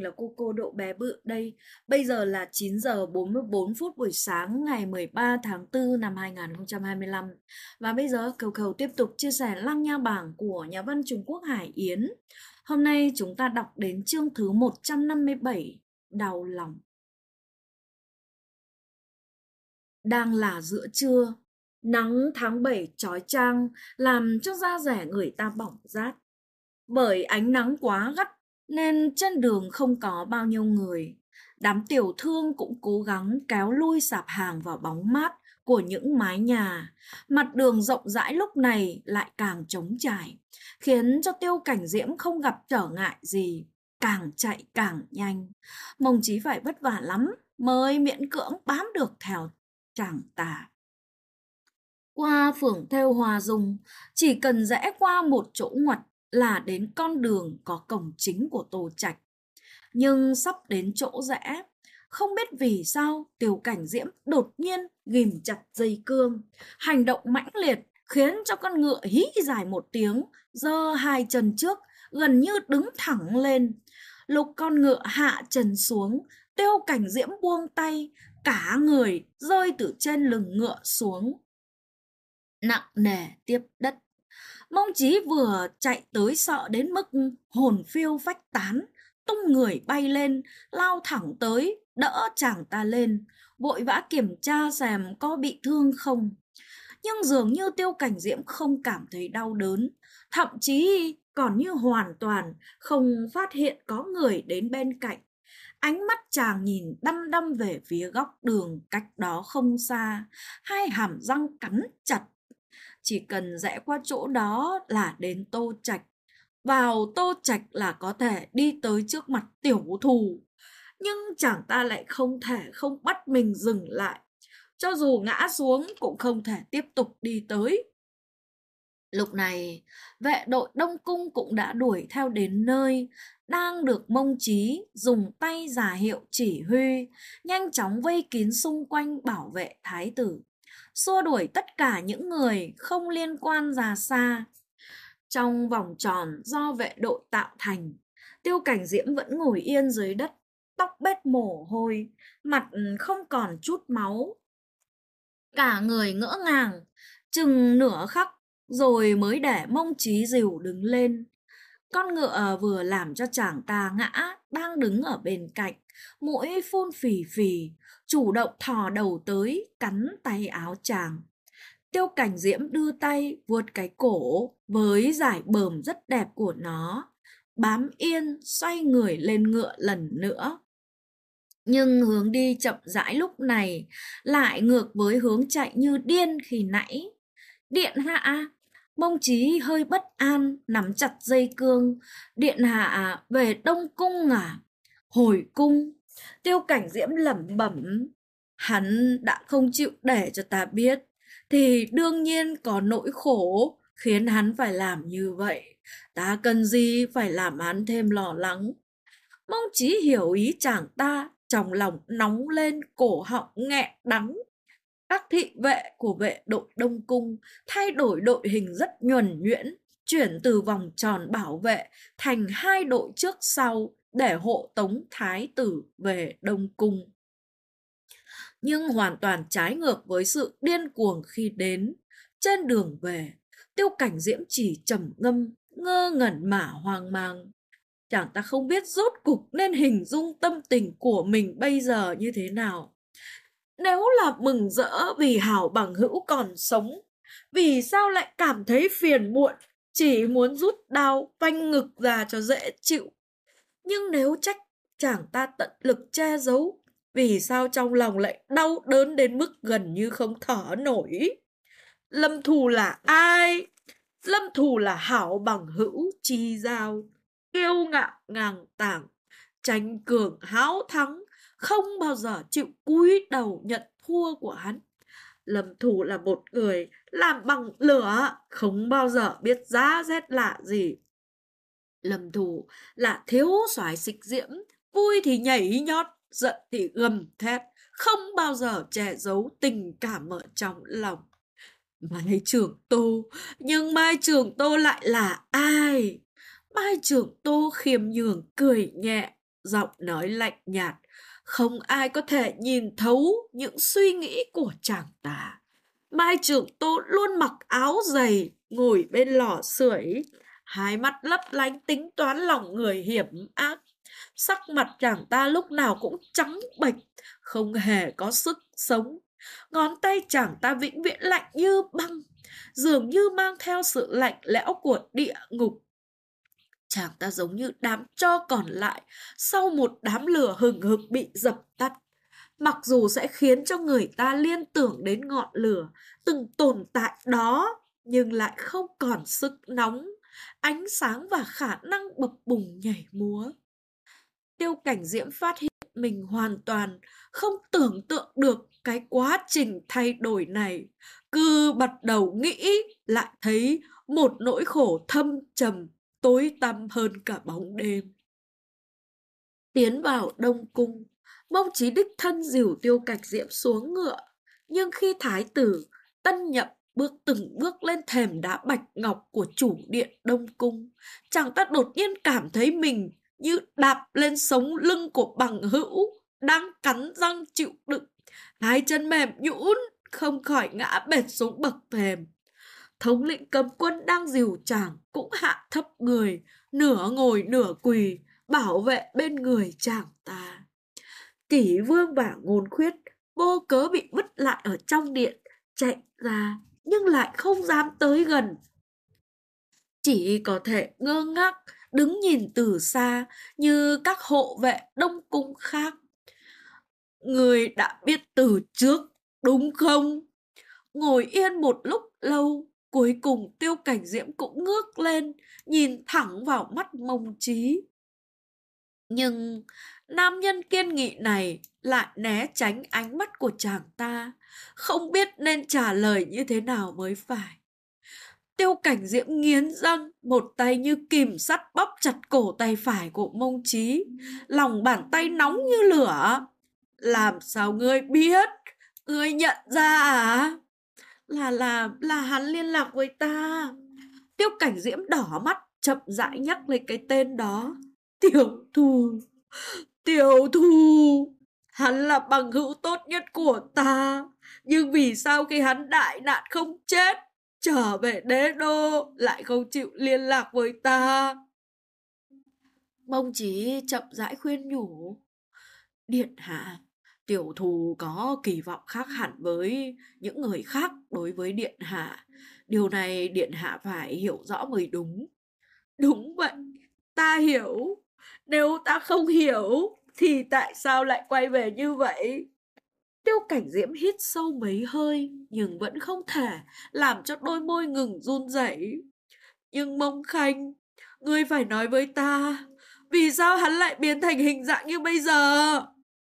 là cô Độ Bé Bự đây. Bây giờ là 9 giờ 44 phút buổi sáng ngày 13 tháng 4 năm 2025. Và bây giờ Cầu tiếp tục chia sẻ Lăng Nha Bảng của nhà văn Trung Quốc Hải Yến. Hôm nay chúng ta đọc đến chương thứ 157, Đau lòng. Đang là giữa trưa, nắng tháng 7 chói chang làm cho da dẻ người ta bỏng rát. Bởi ánh nắng quá gắt nên trên đường không có bao nhiêu người. Đám tiểu thương cũng cố gắng kéo lui sạp hàng vào bóng mát của những mái nhà. Mặt đường rộng rãi lúc này lại càng trống trải, khiến cho Tiêu Cảnh Diễm không gặp trở ngại gì, càng chạy càng nhanh. Mông Chí phải vất vả lắm mới miễn cưỡng bám được theo chàng tà. Qua phường Thêu Hòa Dung, chỉ cần rẽ qua một chỗ ngoặt là đến con đường có cổng chính của Tô Trạch. Nhưng sắp đến chỗ rẽ, không biết vì sao Tiêu Cảnh Diễm đột nhiên ghìm chặt dây cương. Hành động mãnh liệt khiến cho con ngựa hí dài một tiếng, giơ hai chân trước, gần như đứng thẳng lên. Lúc con ngựa hạ chân xuống, Tiêu Cảnh Diễm buông tay, cả người rơi từ trên lưng ngựa xuống, nặng nề tiếp đất. Mông Chí vừa chạy tới sợ đến mức hồn phiêu phách tán, tung người bay lên, lao thẳng tới, đỡ chàng ta lên, vội vã kiểm tra xem có bị thương không. Nhưng dường như Tiêu Cảnh Diễm không cảm thấy đau đớn, thậm chí còn như hoàn toàn không phát hiện có người đến bên cạnh. Ánh mắt chàng nhìn đăm đăm về phía góc đường cách đó không xa, hai hàm răng cắn chặt. Chỉ cần rẽ qua chỗ đó là đến Tô Trạch. Vào Tô Trạch là có thể đi tới trước mặt tiểu thù. Nhưng chàng ta lại không thể không bắt mình dừng lại. Cho dù ngã xuống cũng không thể tiếp tục đi tới. Lúc này, vệ đội Đông Cung cũng đã đuổi theo đến nơi, đang được Mông Chí dùng tay ra hiệu chỉ huy, nhanh chóng vây kín xung quanh bảo vệ thái tử, xua đuổi tất cả những người không liên quan ra xa. Trong vòng tròn do vệ đội tạo thành, Tiêu Cảnh Diễm vẫn ngồi yên dưới đất, tóc bết mồ hôi, mặt không còn chút máu. Cả người ngỡ ngàng, chừng nửa khắc rồi mới để Mông Chí dìu đứng lên. Con ngựa vừa làm cho chàng ta ngã, đang đứng ở bên cạnh, mũi phun phì phì, chủ động thò đầu tới, cắn tay áo chàng. Tiêu Cảnh Diễm đưa tay vuốt cái cổ với dải bờm rất đẹp của nó, bám yên xoay người lên ngựa lần nữa. Nhưng hướng đi chậm rãi lúc này lại ngược với hướng chạy như điên khi nãy. Điện hạ! Mông Chí hơi bất an, nắm chặt dây cương. Điện hạ về Đông Cung à? Hồi cung. Tiêu Cảnh Diễm lẩm bẩm. Hắn đã không chịu để cho ta biết, thì đương nhiên có nỗi khổ khiến hắn phải làm như vậy. Ta cần gì phải làm hắn thêm lo lắng. Mông Chí hiểu ý chàng ta, trong lòng nóng lên, cổ họng nghẹn đắng. Các thị vệ của vệ đội Đông Cung thay đổi đội hình rất nhuần nhuyễn, chuyển từ vòng tròn bảo vệ thành hai đội trước sau để hộ tống thái tử về Đông Cung. Nhưng hoàn toàn trái ngược với sự điên cuồng khi đến. Trên đường về, Tiêu Cảnh Diễm chỉ trầm ngâm, ngơ ngẩn mà hoang mang. Chàng ta không biết rốt cục nên hình dung tâm tình của mình bây giờ như thế nào. Nếu là mừng rỡ vì hảo bằng hữu còn sống, vì sao lại cảm thấy phiền muộn, chỉ muốn rút đao vanh ngực ra cho dễ chịu. Nhưng nếu trách chàng ta tận lực che giấu, vì sao trong lòng lại đau đớn đến mức gần như không thở nổi. Lâm Thù là ai? Lâm Thù là hảo bằng hữu chi giao, kiêu ngạo ngang tàng, tranh cường háo thắng, không bao giờ chịu cúi đầu nhận thua của hắn. Lâm Thù là một người làm bằng lửa, không bao giờ biết giá rét lạ gì. Lâm Thù là thiếu soái Xích Diễm, vui thì nhảy nhót, giận thì gầm thét, không bao giờ che giấu tình cảm ở trong lòng. Mai Trường Tô, nhưng Mai Trường Tô lại là ai? Mai Trường Tô khiêm nhường cười nhẹ, giọng nói lạnh nhạt. Không ai có thể nhìn thấu những suy nghĩ của chàng ta. Mai Trường Tô luôn mặc áo dày, ngồi bên lò sưởi, hai mắt lấp lánh tính toán lòng người hiểm ác. Sắc mặt chàng ta lúc nào cũng trắng bệch, không hề có sức sống. Ngón tay chàng ta vĩnh viễn lạnh như băng, dường như mang theo sự lạnh lẽo của địa ngục. Chàng ta giống như đám tro còn lại sau một đám lửa hừng hực bị dập tắt. Mặc dù sẽ khiến cho người ta liên tưởng đến ngọn lửa từng tồn tại đó, nhưng lại không còn sức nóng, ánh sáng và khả năng bập bùng nhảy múa. Tiêu Cảnh Diễm phát hiện mình hoàn toàn không tưởng tượng được cái quá trình thay đổi này. Cứ bắt đầu nghĩ lại thấy một nỗi khổ thâm trầm, tối tăm hơn cả bóng đêm. Tiến vào Đông Cung, Mông Chí đích thân dìu Tiêu Cảnh Diễm xuống ngựa. Nhưng khi thái tử Tân Nhậm bước từng bước lên thềm đá bạch ngọc của chủ điện Đông Cung, chàng ta đột nhiên cảm thấy mình như đạp lên sống lưng của bằng hữu đang cắn răng chịu đựng. Hai chân mềm nhũn, không khỏi ngã bệt xuống bậc thềm. Thống lĩnh cấm quân đang dìu chàng cũng hạ thấp người, nửa ngồi nửa quỳ, bảo vệ bên người chàng ta. Kỷ Vương và Ngôn Khuyết vô cớ bị vứt lại ở trong điện, chạy ra nhưng lại không dám tới gần. Chỉ có thể ngơ ngác đứng nhìn từ xa như các hộ vệ Đông Cung khác. Người đã biết từ trước, đúng không? Ngồi yên một lúc lâu, cuối cùng Tiêu Cảnh Diễm cũng ngước lên, nhìn thẳng vào mắt Mông Chí. Nhưng nam nhân kiên nghị này lại né tránh ánh mắt của chàng ta, không biết nên trả lời như thế nào mới phải. Tiêu Cảnh Diễm nghiến răng, một tay như kìm sắt bóp chặt cổ tay phải của Mông Chí, lòng bàn tay nóng như lửa. Làm sao ngươi biết? Ngươi nhận ra à? Là hắn liên lạc với ta. Tiêu Cảnh Diễm đỏ mắt, chậm rãi nhắc lên cái tên đó. Tiểu Thù, Tiểu Thù, hắn là bằng hữu tốt nhất của ta. Nhưng vì sao khi hắn đại nạn không chết, trở về đế đô lại không chịu liên lạc với ta? Mông Chí chậm rãi khuyên nhủ. Điện hạ, Tiểu Thù có kỳ vọng khác hẳn với những người khác đối với điện hạ. Điều này điện hạ phải hiểu rõ mới đúng. Đúng vậy, ta hiểu. Nếu ta không hiểu thì tại sao lại quay về như vậy? Tiêu Cảnh Diễm hít sâu mấy hơi nhưng vẫn không thể làm cho đôi môi ngừng run rẩy. Nhưng Mông Khanh, ngươi phải nói với ta, vì sao hắn lại biến thành hình dạng như bây giờ?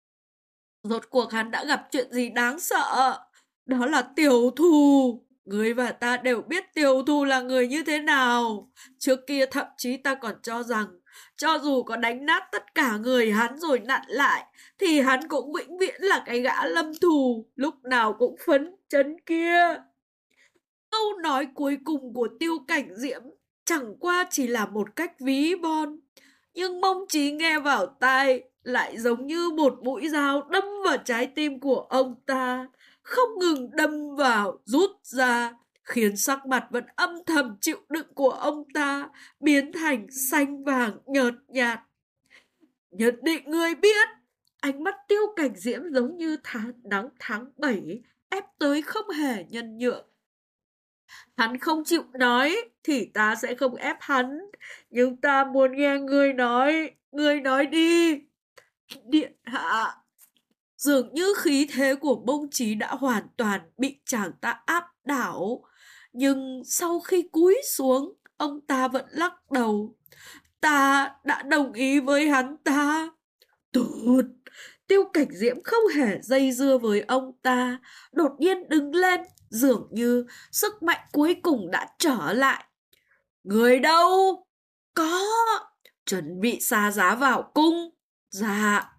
Rốt cuộc hắn đã gặp chuyện gì đáng sợ? Đó là Tiểu Thù. Ngươi và ta đều biết Tiểu Thù là người như thế nào. Trước kia thậm chí ta còn cho rằng cho dù có đánh nát tất cả người hắn rồi nặn lại thì hắn cũng vĩnh viễn là cái gã lâm thù, lúc nào cũng phấn chấn kia. Câu nói cuối cùng của Tiêu Cảnh Diễm chẳng qua chỉ là một cách ví von, nhưng Mông Chí nghe vào tai lại giống như một mũi dao đâm vào trái tim của ông ta, không ngừng đâm vào, rút ra, khiến sắc mặt vẫn âm thầm chịu đựng của ông ta biến thành xanh vàng nhợt nhạt. Nhất định ngươi biết. Ánh mắt Tiêu Cảnh Diễm giống như nắng tháng 7 ép tới không hề nhân nhượng. Hắn không chịu nói thì ta sẽ không ép hắn, nhưng ta muốn nghe ngươi nói đi. Điện hạ. Dường như khí thế của Mông Chí đã hoàn toàn bị chàng ta áp đảo, nhưng sau khi cúi xuống, ông ta vẫn lắc đầu. Ta đã đồng ý với hắn ta. Tốt. Tiêu Cảnh Diễm không hề dây dưa với ông ta, đột nhiên đứng lên, dường như sức mạnh cuối cùng đã trở lại. Người đâu? Có. Chuẩn bị xa giá vào cung. Dạ.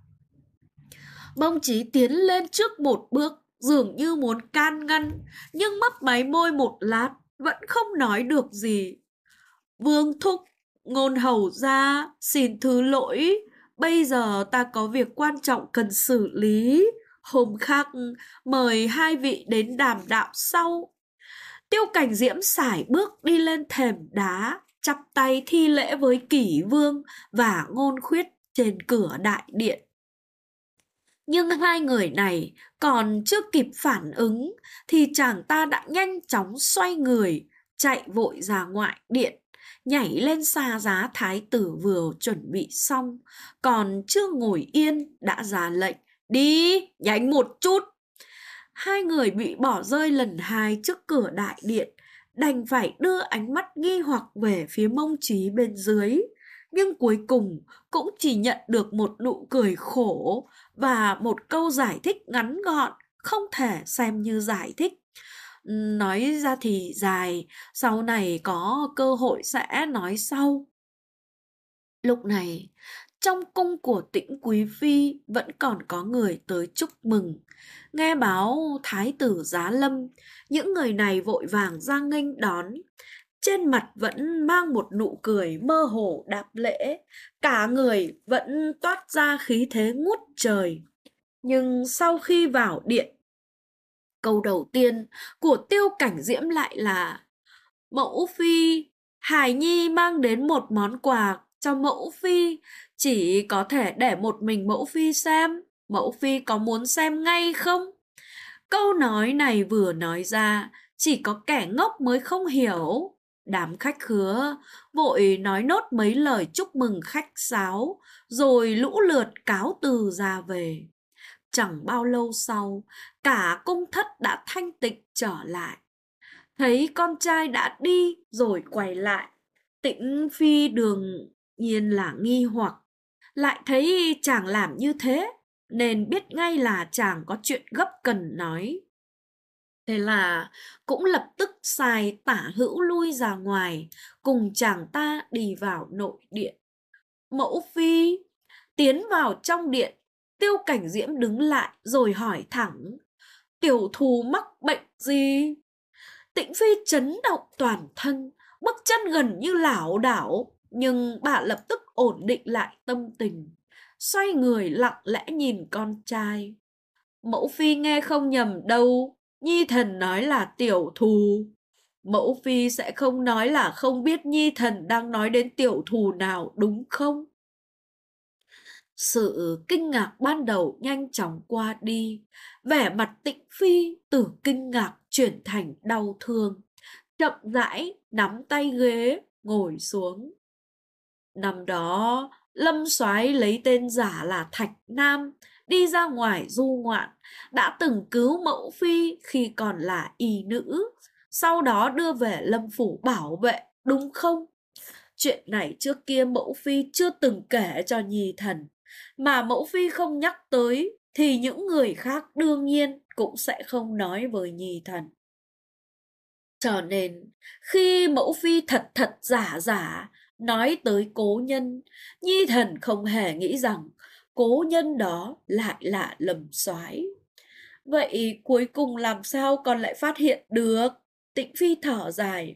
Mông Chí tiến lên trước một bước, dường như muốn can ngăn, nhưng mấp máy môi một lát, vẫn không nói được gì. Vương thúc, Ngôn hầu gia, xin thứ lỗi, bây giờ ta có việc quan trọng cần xử lý. Hôm khác mời hai vị đến đàm đạo sau. Tiêu Cảnh Diễm sải bước đi lên thềm đá, chắp tay thi lễ với Kỷ Vương và Ngôn Khuyết trên cửa đại điện. Nhưng hai người này còn chưa kịp phản ứng thì chàng ta đã nhanh chóng xoay người, chạy vội ra ngoại điện, nhảy lên xa giá thái tử vừa chuẩn bị xong, còn chưa ngồi yên đã ra lệnh, đi, nhanh một chút. Hai người bị bỏ rơi lần hai trước cửa đại điện, đành phải đưa ánh mắt nghi hoặc về phía Mông Trí bên dưới, nhưng cuối cùng cũng chỉ nhận được một nụ cười khổ và một câu giải thích ngắn gọn, không thể xem như giải thích. Nói ra thì dài, sau này có cơ hội sẽ nói sau. Lúc này, trong cung của Tĩnh Quý Phi vẫn còn có người tới chúc mừng. Nghe báo Thái tử giá lâm, những người này vội vàng ra nghênh đón. Trên mặt vẫn mang một nụ cười mơ hồ đáp lễ, cả người vẫn toát ra khí thế ngút trời. Nhưng sau khi vào điện, câu đầu tiên của Tiêu Cảnh Diễm lại là: Mẫu Phi, Hải Nhi mang đến một món quà cho Mẫu Phi, chỉ có thể để một mình Mẫu Phi xem. Mẫu Phi có muốn xem ngay không? Câu nói này vừa nói ra, chỉ có kẻ ngốc mới không hiểu. Đám khách khứa vội nói nốt mấy lời chúc mừng khách sáo, rồi lũ lượt cáo từ ra về. Chẳng bao lâu sau, cả cung thất đã thanh tịnh trở lại. Thấy con trai đã đi rồi quay lại, Tĩnh Phi đương nhiên là nghi hoặc, lại thấy chàng làm như thế nên biết ngay là chàng có chuyện gấp cần nói. Thế là cũng lập tức sai Tả Hữu lui ra ngoài, cùng chàng ta đi vào nội điện. Mẫu Phi tiến vào trong điện, Tiêu Cảnh Diễm đứng lại rồi hỏi thẳng: tiểu thù mắc bệnh gì? Tĩnh Phi chấn động toàn thân, bước chân gần như lảo đảo, nhưng bà lập tức ổn định lại tâm tình, xoay người lặng lẽ nhìn con trai. Mẫu Phi nghe không nhầm đâu, Nhi thần nói là tiểu thù. Mẫu Phi sẽ không nói là không biết Nhi thần đang nói đến tiểu thù nào đúng không? Sự kinh ngạc ban đầu nhanh chóng qua đi, vẻ mặt Tĩnh Phi từ kinh ngạc chuyển thành đau thương, chậm rãi nắm tay ghế ngồi xuống. Năm đó Lâm Soái lấy tên giả là Thạch Nam đi ra ngoài du ngoạn, đã từng cứu Mẫu Phi khi còn là y nữ, sau đó đưa về Lâm phủ bảo vệ, đúng không? Chuyện này trước kia Mẫu Phi chưa từng kể cho Nhi thần, mà Mẫu Phi không nhắc tới thì những người khác đương nhiên cũng sẽ không nói với Nhi thần. Cho nên khi Mẫu Phi thật thật giả giả nói tới cố nhân, Nhi thần không hề nghĩ rằng cố nhân đó lại là Lâm Soái. Vậy cuối cùng làm sao con lại phát hiện được? Tĩnh Phi thở dài.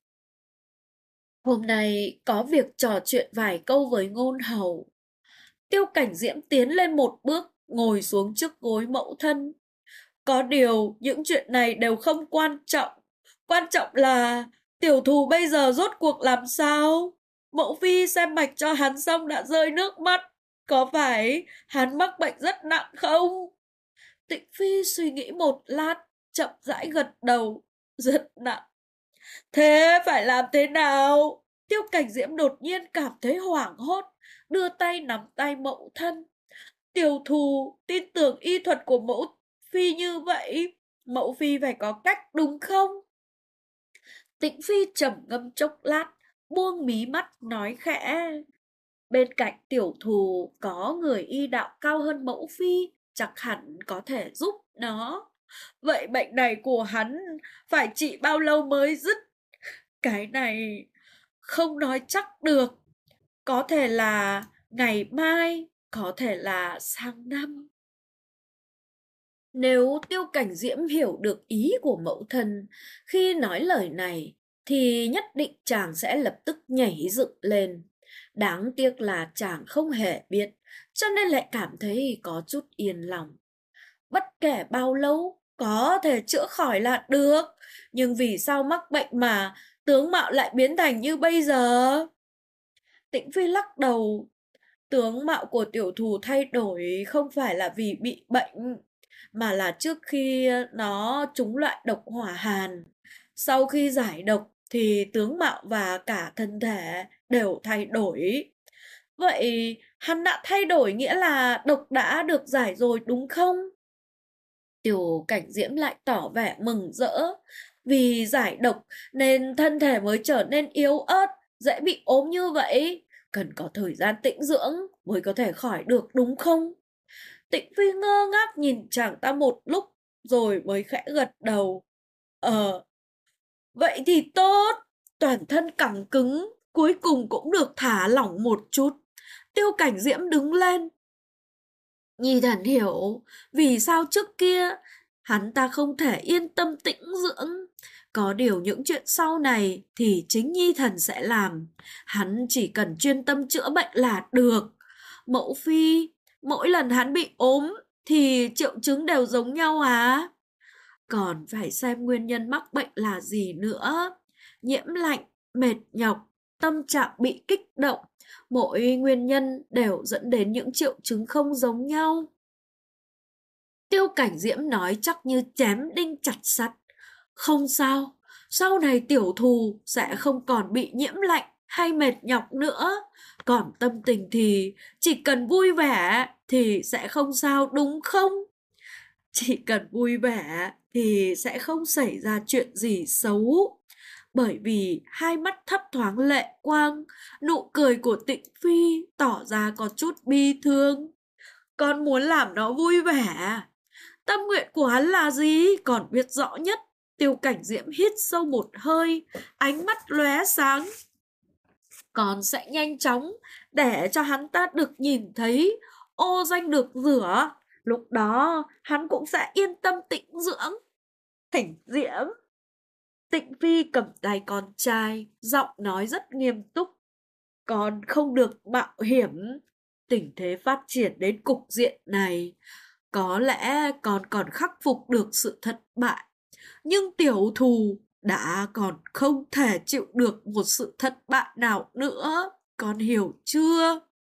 Hôm nay có việc trò chuyện vài câu với ngôn hầu. Tiêu Cảnh Diễm tiến lên một bước, ngồi xuống trước gối mẫu thân. Có điều những chuyện này đều không quan trọng. Quan trọng là tiểu thù bây giờ rốt cuộc làm sao? Mẫu Phi xem mạch cho hắn xong đã rơi nước mắt. Có phải hắn mắc bệnh rất nặng không? Tĩnh Phi suy nghĩ một lát, chậm rãi gật đầu. Rất nặng. Thế phải làm thế nào? Tiêu Cảnh Diễm đột nhiên cảm thấy hoảng hốt, đưa tay nắm tay mẫu thân. Tiểu thù tin tưởng y thuật của Mẫu Phi như vậy, Mẫu Phi phải có cách đúng không? Tĩnh Phi trầm ngâm chốc lát, buông mí mắt nói khẽ. Bên cạnh tiểu thù có người y đạo cao hơn Mẫu Phi, chắc hẳn có thể giúp nó. Vậy bệnh này của hắn phải trị bao lâu mới dứt? Cái này không nói chắc được. Có thể là ngày mai, có thể là sang năm. Nếu Tiêu Cảnh Diễm hiểu được ý của mẫu thân khi nói lời này, thì nhất định chàng sẽ lập tức nhảy dựng lên. Đáng tiếc là chàng không hề biết, cho nên lại cảm thấy có chút yên lòng. Bất kể bao lâu, có thể chữa khỏi là được. Nhưng vì sao mắc bệnh mà tướng mạo lại biến thành như bây giờ? Tĩnh Phi lắc đầu. Tướng mạo của tiểu thù thay đổi không phải là vì bị bệnh, mà là trước khi nó trúng loại độc hỏa hàn. Sau khi giải độc thì tướng mạo và cả thân thể đều thay đổi. Vậy hắn đã thay đổi nghĩa là độc đã được giải rồi đúng không? Tiểu Cảnh Diễm lại tỏ vẻ mừng rỡ. Vì giải độc nên thân thể mới trở nên yếu ớt, dễ bị ốm như vậy. Cần có thời gian tĩnh dưỡng mới có thể khỏi được đúng không? Tĩnh Phi ngơ ngác nhìn chàng ta một lúc rồi mới khẽ gật đầu. Vậy thì tốt. Toàn thân cẳng cứng, cuối cùng cũng được thả lỏng một chút. Tiêu Cảnh Diễm đứng lên. Nhi thần hiểu vì sao trước kia hắn ta không thể yên tâm tĩnh dưỡng. Có điều những chuyện sau này thì chính Nhi thần sẽ làm. Hắn chỉ cần chuyên tâm chữa bệnh là được. Mẫu phi, mỗi lần hắn bị ốm thì triệu chứng đều giống nhau à? Còn phải xem nguyên nhân mắc bệnh là gì nữa. Nhiễm lạnh, mệt nhọc, tâm trạng bị kích động. Mỗi nguyên nhân đều dẫn đến những triệu chứng không giống nhau. Tiêu Cảnh Diễm nói chắc như chém đinh chặt sắt. Không sao, sau này tiểu thù sẽ không còn bị nhiễm lạnh hay mệt nhọc nữa. Còn tâm tình thì chỉ cần vui vẻ thì sẽ không sao đúng không? Chỉ cần vui vẻ thì sẽ không xảy ra chuyện gì xấu. Bởi vì hai mắt thấp thoáng lệ quang, nụ cười của Tịnh Phi tỏ ra có chút bi thương. Con muốn làm nó vui vẻ. Tâm nguyện của hắn là gì? Còn biết rõ nhất. Tiêu Cảnh Diễm hít sâu một hơi, ánh mắt lóe sáng. Con sẽ nhanh chóng để cho hắn ta được nhìn thấy, ô danh được rửa. Lúc đó hắn cũng sẽ yên tâm tĩnh dưỡng. Cảnh Diễm. Tịnh Phi cầm tay con trai, giọng nói rất nghiêm túc. Con không được mạo hiểm. Tình thế phát triển đến cục diện này, có lẽ con còn khắc phục được sự thất bại. Nhưng tiểu thù đã còn không thể chịu được một sự thất bại nào nữa. Con hiểu chưa?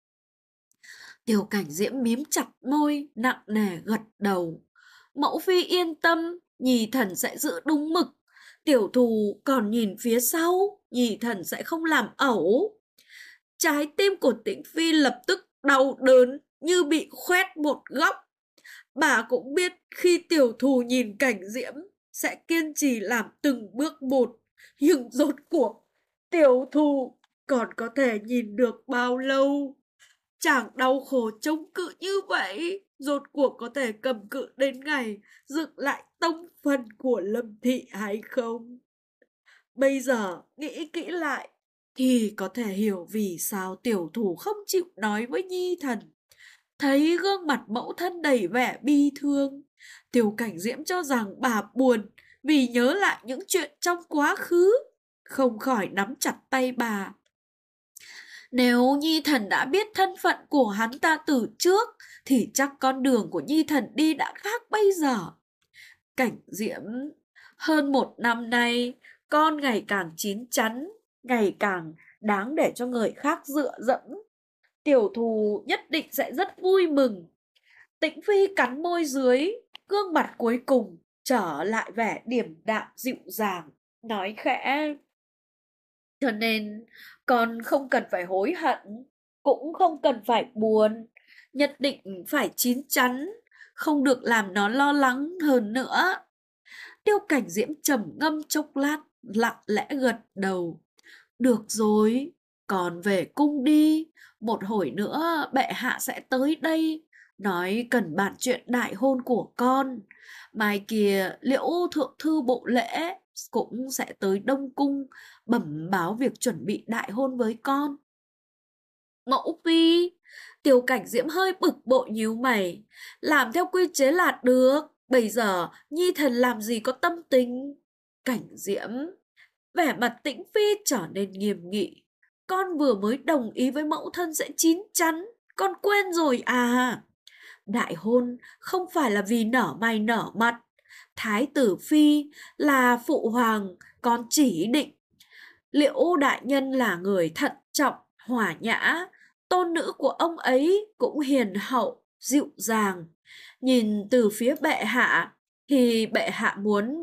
Tiêu Cảnh Diễm mím chặt môi, nặng nề gật đầu. Mẫu phi yên tâm, nhì thần sẽ giữ đúng mực. Tiểu thù còn nhìn phía sau, nhì thần sẽ không làm ẩu. Trái tim của Tĩnh Phi lập tức đau đớn như bị khoét một góc. Bà cũng biết khi tiểu thù nhìn Cảnh Diễm sẽ kiên trì làm từng bước một. Nhưng rốt cuộc tiểu thù còn có thể nhìn được bao lâu? Chàng đau khổ chống cự như vậy, rốt cuộc có thể cầm cự đến ngày dựng lại tông phần của Lâm Thị hay không? Bây giờ nghĩ kỹ lại thì có thể hiểu vì sao tiểu thủ không chịu nói với Nhi thần. Thấy gương mặt mẫu thân đầy vẻ bi thương, Tiêu Cảnh Diễm cho rằng bà buồn vì nhớ lại những chuyện trong quá khứ, không khỏi nắm chặt tay bà. Nếu Nhi thần đã biết thân phận của hắn ta từ trước, thì chắc con đường của Nhi thần đi đã khác bây giờ. Cảnh Diễm, hơn 1 năm nay, con ngày càng chín chắn, ngày càng đáng để cho người khác dựa dẫm. Tiểu thù nhất định sẽ rất vui mừng. Tĩnh Phi cắn môi dưới, gương mặt cuối cùng trở lại vẻ điềm đạm dịu dàng, nói khẽ. Cho nên con không cần phải hối hận, cũng không cần phải buồn, nhất định phải chín chắn, không được làm nó lo lắng hơn nữa. Tiêu Cảnh Diễm trầm ngâm chốc lát, lặng lẽ gật đầu. Được rồi, con về cung đi, một hồi nữa bệ hạ sẽ tới đây, nói cần bàn chuyện đại hôn của con. Mai kia Liễu thượng thư bộ lễ cũng sẽ tới Đông Cung bẩm báo việc chuẩn bị đại hôn với con. Mẫu phi, Tiêu Cảnh Diễm hơi bực bội nhíu mày, làm theo quy chế là được, bây giờ Nhi thần làm gì có tâm tình. Cảnh Diễm, vẻ mặt Tĩnh Phi trở nên nghiêm nghị. con vừa mới đồng ý với mẫu thân sẽ chín chắn, con quên rồi à? Đại hôn không phải là vì nở mày nở mặt. Thái tử phi là phụ hoàng, con chỉ định. Liễu đại nhân là người thận trọng, hòa nhã. Tôn nữ của ông ấy cũng hiền hậu, dịu dàng. Nhìn từ phía bệ hạ thì bệ hạ muốn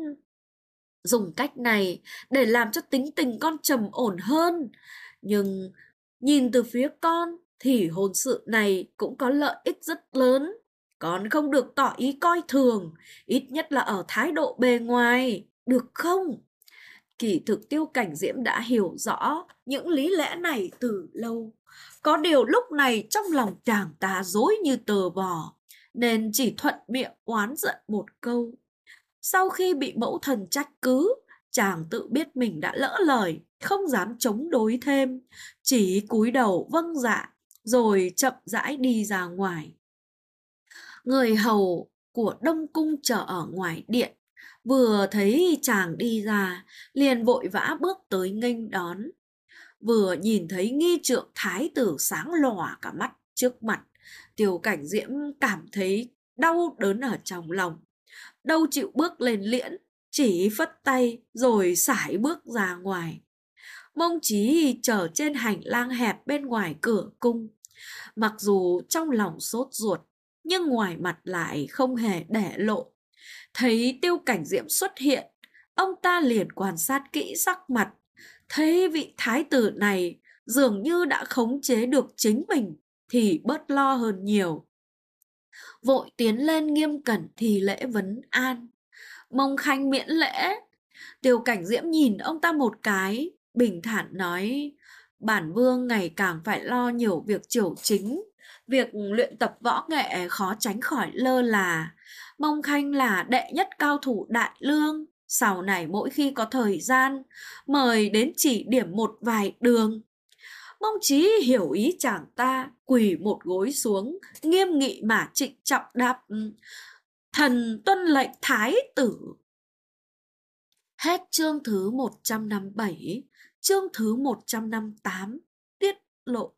dùng cách này để làm cho tính tình con trầm ổn hơn. Nhưng nhìn từ phía con thì hôn sự này cũng có lợi ích rất lớn. Con không được tỏ ý coi thường, ít nhất là ở thái độ bề ngoài, được không? Kỳ thực Tiêu Cảnh Diễm đã hiểu rõ những lý lẽ này từ lâu. Có điều lúc này trong lòng chàng ta rối như tờ vò, nên chỉ thuận miệng oán giận một câu. Sau khi bị mẫu thần trách cứ, chàng tự biết mình đã lỡ lời, không dám chống đối thêm, chỉ cúi đầu vâng dạ, rồi chậm rãi đi ra ngoài. Người hầu của Đông Cung chờ ở ngoài điện, vừa thấy chàng đi ra, liền vội vã bước tới nghênh đón. Vừa nhìn thấy nghi trượng thái tử sáng lòa cả mắt trước mặt, Tiêu Cảnh Diễm cảm thấy đau đớn ở trong lòng. Đâu chịu bước lên liễn, chỉ phất tay rồi sải bước ra ngoài. Mông Chí chờ trên hành lang hẹp bên ngoài cửa cung. Mặc dù trong lòng sốt ruột, nhưng ngoài mặt lại không hề để lộ. Thấy Tiêu Cảnh Diễm xuất hiện, ông ta liền quan sát kỹ sắc mặt. Thấy vị thái tử này dường như đã khống chế được chính mình thì bớt lo hơn nhiều. Vội tiến lên nghiêm cẩn thì lễ vấn an. Mông khanh miễn lễ. Tiêu Cảnh Diễm nhìn ông ta một cái, bình thản nói: bản vương ngày càng phải lo nhiều việc triều chính. Việc luyện tập võ nghệ khó tránh khỏi lơ là. Mông khanh là đệ nhất cao thủ Đại Lương, sau này mỗi khi có thời gian, mời đến chỉ điểm một vài đường. Mông Chí hiểu ý chàng ta, quỳ một gối xuống, nghiêm nghị mà trịnh trọng đáp: thần tuân lệnh thái tử. Hết chương thứ 157, chương thứ 158, tiết lộ.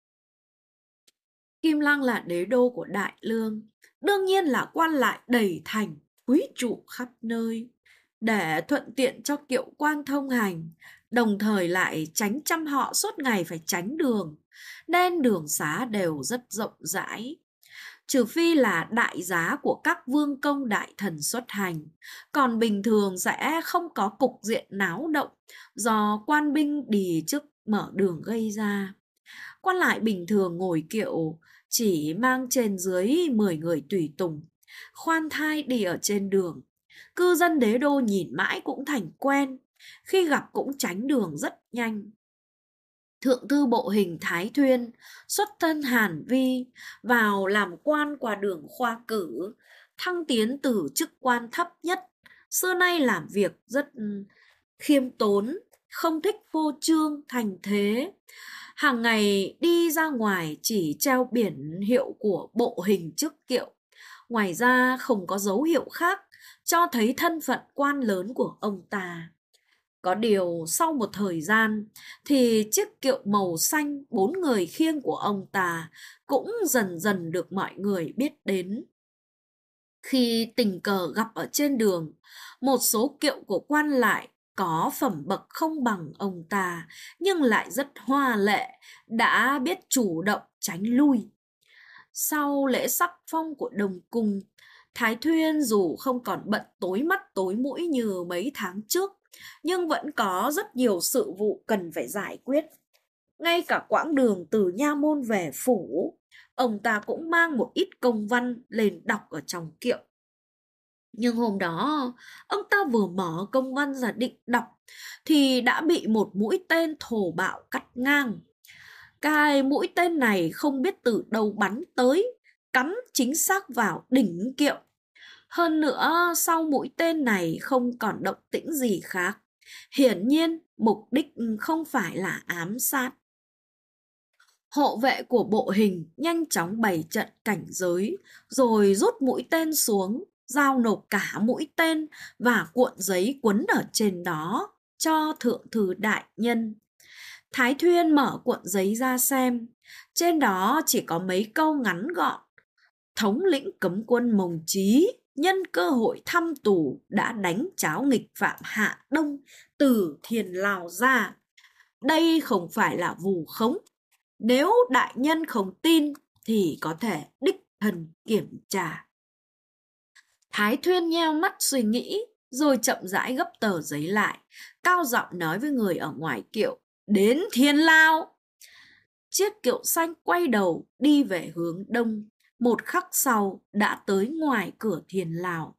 Kim Lăng là đế đô của Đại Lương, đương nhiên là quan lại đầy thành, quý trụ khắp nơi. Để thuận tiện cho kiệu quan thông hành, đồng thời lại tránh trăm họ suốt ngày phải tránh đường, nên đường xá đều rất rộng rãi. Trừ phi là đại giá của các vương công đại thần xuất hành, còn bình thường sẽ không có cục diện náo động do quan binh đì trước mở đường gây ra. Quan lại bình thường ngồi kiệu chỉ mang trên dưới 10 người tùy tùng, khoan thai đi ở trên đường. Cư dân đế đô nhìn mãi cũng thành quen, khi gặp cũng tránh đường rất nhanh. Thượng thư bộ hình Thái Thuyên, xuất thân Hàn Vi, vào làm quan qua đường khoa cử, thăng tiến từ chức quan thấp nhất. Xưa nay làm việc rất khiêm tốn, không thích phô trương thành thế. Hàng ngày đi ra ngoài chỉ treo biển hiệu của bộ hình trước kiệu. Ngoài ra không có dấu hiệu khác cho thấy thân phận quan lớn của ông ta. Có điều sau một thời gian thì chiếc kiệu màu xanh 4 người khiêng của ông ta cũng dần dần được mọi người biết đến. Khi tình cờ gặp ở trên đường, một số kiệu của quan lại có phẩm bậc không bằng ông ta nhưng lại rất hoa lệ, đã biết chủ động tránh lui. Sau lễ sắc phong của Đông Cung, Thái Thuyên dù không còn bận tối mắt tối mũi như mấy tháng trước, nhưng vẫn có rất nhiều sự vụ cần phải giải quyết. Ngay cả quãng đường từ nha môn về phủ, ông ta cũng mang một ít công văn lên đọc ở trong kiệu. Nhưng hôm đó, ông ta vừa mở công văn ra định đọc thì đã bị một mũi tên thổ bạo cắt ngang. Cái mũi tên này không biết từ đâu bắn tới, cắm chính xác vào đỉnh kiệu. Hơn nữa, sau mũi tên này không còn động tĩnh gì khác. Hiển nhiên, mục đích không phải là ám sát. Hộ vệ của bộ hình nhanh chóng bày trận cảnh giới, rồi rút mũi tên xuống, giao nộp cả mũi tên và cuộn giấy quấn ở trên đó cho thượng thư đại nhân. Thái Thuyên mở cuộn giấy ra xem. Trên đó chỉ có mấy câu ngắn gọn. Thống lĩnh cấm quân Mồng Chí nhân cơ hội thăm tù đã đánh tráo nghịch phạm Hạ Đông từ Thiền Lào ra. Đây không phải là vù khống. Nếu đại nhân không tin thì có thể đích thân kiểm tra. Thái Thuyên nheo mắt suy nghĩ, rồi chậm rãi gấp tờ giấy lại, cao giọng nói với người ở ngoài kiệu: Đến Thiên Lao. Chiếc kiệu xanh quay đầu đi về hướng đông. Một khắc sau đã tới ngoài cửa Thiền Lào.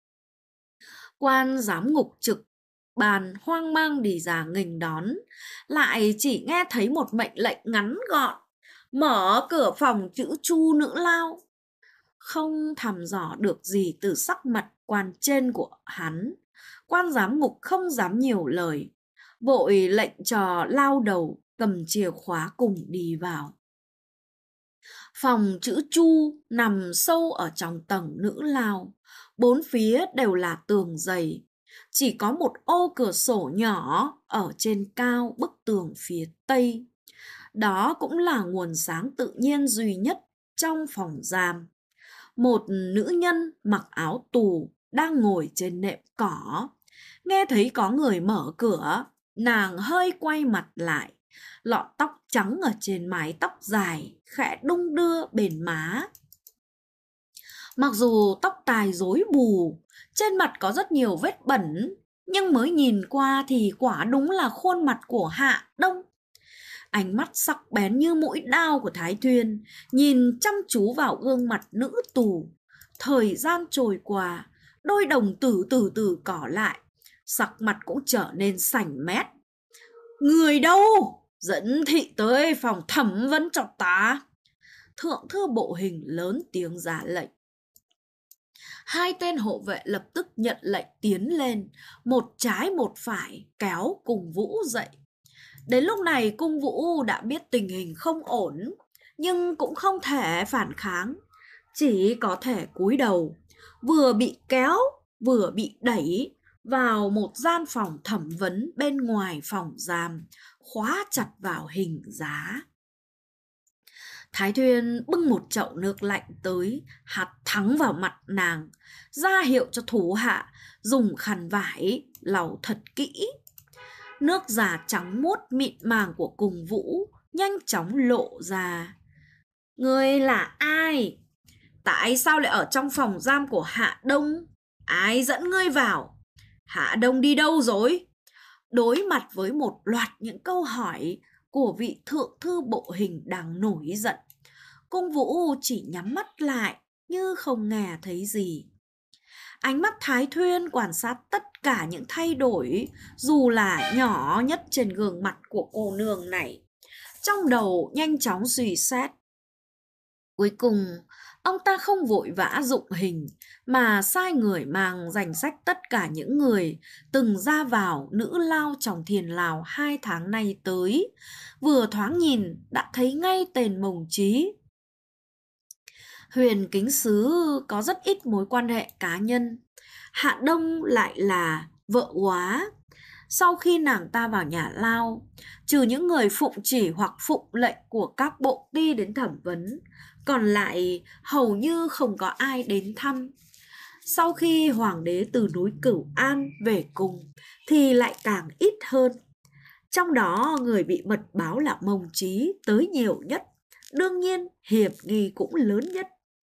Quan giám ngục trực bàn hoang mang đi ra nghênh đón, lại chỉ nghe thấy một mệnh lệnh ngắn gọn: mở cửa phòng chữ Chu nữ lao. Không thăm dò được gì từ sắc mặt quan trên của hắn, quan giám ngục không dám nhiều lời, vội lệnh cho lao đầu cầm chìa khóa cùng đi vào. Phòng chữ Chu nằm sâu ở trong tầng nữ lao, bốn phía đều là tường dày, chỉ có một ô cửa sổ nhỏ ở trên cao bức tường phía tây. Đó cũng là nguồn sáng tự nhiên duy nhất trong phòng giam. Một nữ nhân mặc áo tù đang ngồi trên nệm cỏ. Nghe thấy có người mở cửa, nàng hơi quay mặt lại. Lọn tóc trắng ở trên mái tóc dài khẽ đung đưa bên má. Mặc dù tóc tai rối bù, trên mặt có rất nhiều vết bẩn, nhưng mới nhìn qua thì quả đúng là khuôn mặt của Hạ Đông. Ánh mắt sắc bén như mũi đao của Thái Thuyên nhìn chăm chú vào gương mặt nữ tù. Thời gian trôi qua, đôi đồng tử từ từ cỏ lại, sắc mặt cũng trở nên sành mét. Người đâu? Dẫn thị tới phòng thẩm vấn cho ta. Thượng thư bộ hình lớn tiếng ra lệnh. Hai tên hộ vệ lập tức nhận lệnh tiến lên, một trái một phải kéo Cung Vũ dậy. Đến lúc này Cung Vũ đã biết tình hình không ổn, nhưng cũng không thể phản kháng, chỉ có thể cúi đầu, vừa bị kéo vừa bị đẩy vào một gian phòng thẩm vấn bên ngoài phòng giam, khóa chặt vào hình giá. Thái Thuyên bưng một chậu nước lạnh tới, hắt thẳng vào mặt nàng, ra hiệu cho thủ hạ dùng khăn vải lau thật kỹ. Nước già trắng muốt mịn màng của Cung Vũ nhanh chóng lộ ra. Ngươi là ai? Tại sao lại ở trong phòng giam của Hạ Đông? Ai dẫn ngươi vào? Hạ Đông đi đâu rồi? Đối mặt với một loạt những câu hỏi của vị thượng thư bộ hình đang nổi giận, Cung Vũ chỉ nhắm mắt lại như không nghe thấy gì. Ánh mắt Thái Thuyên quan sát tất cả những thay đổi, dù là nhỏ nhất trên gương mặt của cô nương này. Trong đầu nhanh chóng suy xét. Cuối cùng, ông ta không vội vã dụng hình, mà sai người mang danh sách tất cả những người từng ra vào nữ lao trong Thiền Lào 2 tháng nay tới. Vừa thoáng nhìn đã thấy ngay tên Mồng Chí. Huyền Kính Sứ có rất ít mối quan hệ cá nhân. Hạ Đông lại là vợ góa. Sau khi nàng ta vào nhà lao, trừ những người phụng chỉ hoặc phụng lệnh của các bộ ty đến thẩm vấn, còn lại hầu như không có ai đến thăm. Sau khi hoàng đế từ núi Cửu An về cùng thì lại càng ít hơn. Trong đó người bị mật báo là Mồng Chí tới nhiều nhất, đương nhiên hiểm nghi cũng lớn nhất.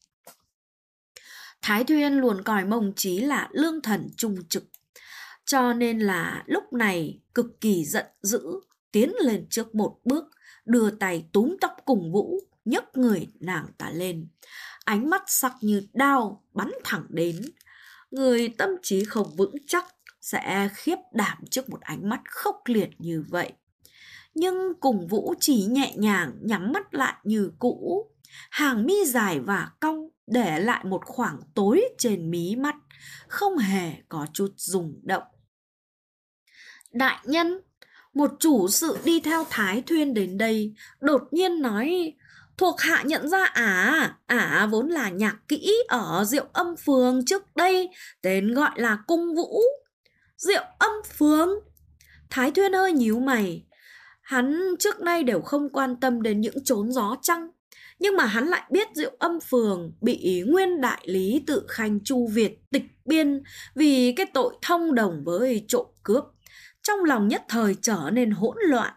Thái Thuyên luôn coi Mồng Chí là lương thần trung trực, cho nên là lúc này cực kỳ giận dữ, tiến lên trước một bước, đưa tay túm tóc Cung Vũ, nhấc người nàng ta lên. Ánh mắt sắc như đao bắn thẳng đến. Người tâm trí không vững chắc sẽ khiếp đảm trước một ánh mắt khốc liệt như vậy. Nhưng Cung Vũ chỉ nhẹ nhàng nhắm mắt lại như cũ, hàng mi dài và cong để lại một khoảng tối trên mí mắt, không hề có chút rung động. Đại nhân, một chủ sự đi theo Thái Thuyên đến đây, đột nhiên nói: thuộc hạ nhận ra ả vốn là nhạc kỹ ở Diệu Âm Phường trước đây, tên gọi là Cung Vũ. Diệu Âm Phường? Thái Thuyên hơi nhíu mày. Hắn trước nay đều không quan tâm đến những chốn gió trăng, nhưng mà hắn lại biết Diệu Âm Phường bị nguyên đại lý Tự Khanh Chu Việt tịch biên vì cái tội thông đồng với trộm cướp. Trong lòng nhất thời trở nên hỗn loạn.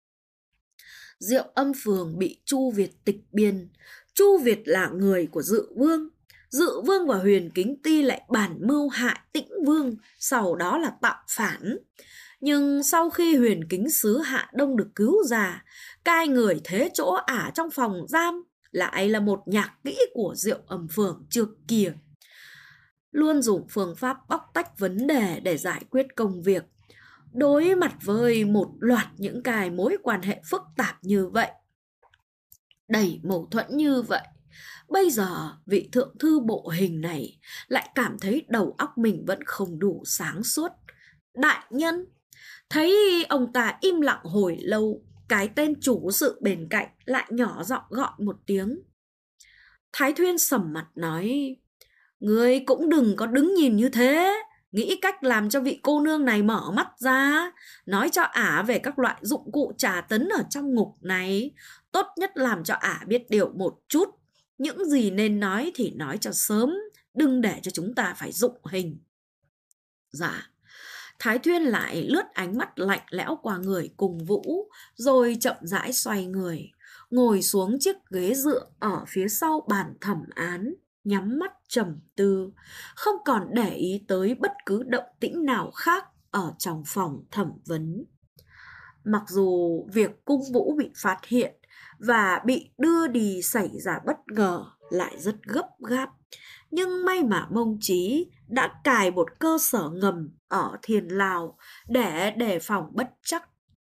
Diệu Âm Phường bị Chu Việt tịch biên. Chu Việt là người của Dự Vương. Dự Vương và Huyền Kính Ti lại bàn mưu hại Tĩnh Vương, sau đó là tạo phản. Nhưng sau khi Huyền Kính Sứ Hạ Đông được cứu ra, cai người thế chỗ ả trong phòng giam lại là một nhạc kỹ của Diệu Âm Phường trước kia. Luôn dùng phương pháp bóc tách vấn đề để giải quyết công việc. Đối mặt với một loạt những cái mối quan hệ phức tạp như vậy, đầy mâu thuẫn như vậy, bây giờ vị thượng thư bộ hình này lại cảm thấy đầu óc mình vẫn không đủ sáng suốt. Đại nhân, thấy ông ta im lặng hồi lâu, cái tên chủ sự bên cạnh lại nhỏ giọng gọi một tiếng. Thái Thuyên sầm mặt nói, ngươi cũng đừng có đứng nhìn như thế, nghĩ cách làm cho vị cô nương này mở mắt ra, nói cho ả về các loại dụng cụ trà tấn ở trong ngục này. Tốt nhất làm cho ả biết điều một chút, những gì nên nói thì nói cho sớm, đừng để cho chúng ta phải dụng hình. Dạ. Thái Thuyên lại lướt ánh mắt lạnh lẽo qua người Cùng Vũ, rồi chậm rãi xoay người, ngồi xuống chiếc ghế dựa ở phía sau bàn thẩm án, nhắm mắt trầm tư, không còn để ý tới bất cứ động tĩnh nào khác ở trong phòng thẩm vấn. Mặc dù việc Cung Vũ bị phát hiện và bị đưa đi xảy ra bất ngờ lại rất gấp gáp, nhưng may mà Mông Chí đã cài một cơ sở ngầm ở Thiên Lào để đề phòng bất trắc.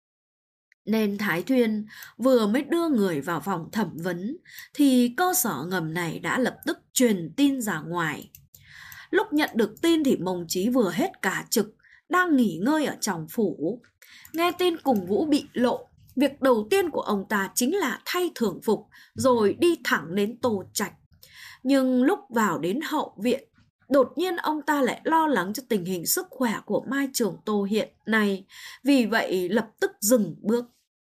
Nên Thái Thuyên vừa mới đưa người vào phòng thẩm vấn thì cơ sở ngầm này đã lập tức truyền tin ra ngoài. Lúc nhận được tin thì Mông Chí vừa hết cả trực, đang nghỉ ngơi ở trong phủ. Nghe tin Cùng Vũ bị lộ, việc đầu tiên của ông ta chính là thay thường phục rồi đi thẳng đến Tô Trạch. Nhưng lúc vào đến hậu viện, đột nhiên ông ta lại lo lắng cho tình hình sức khỏe của Mai Trường Tô hiện nay, vì vậy lập tức dừng bước.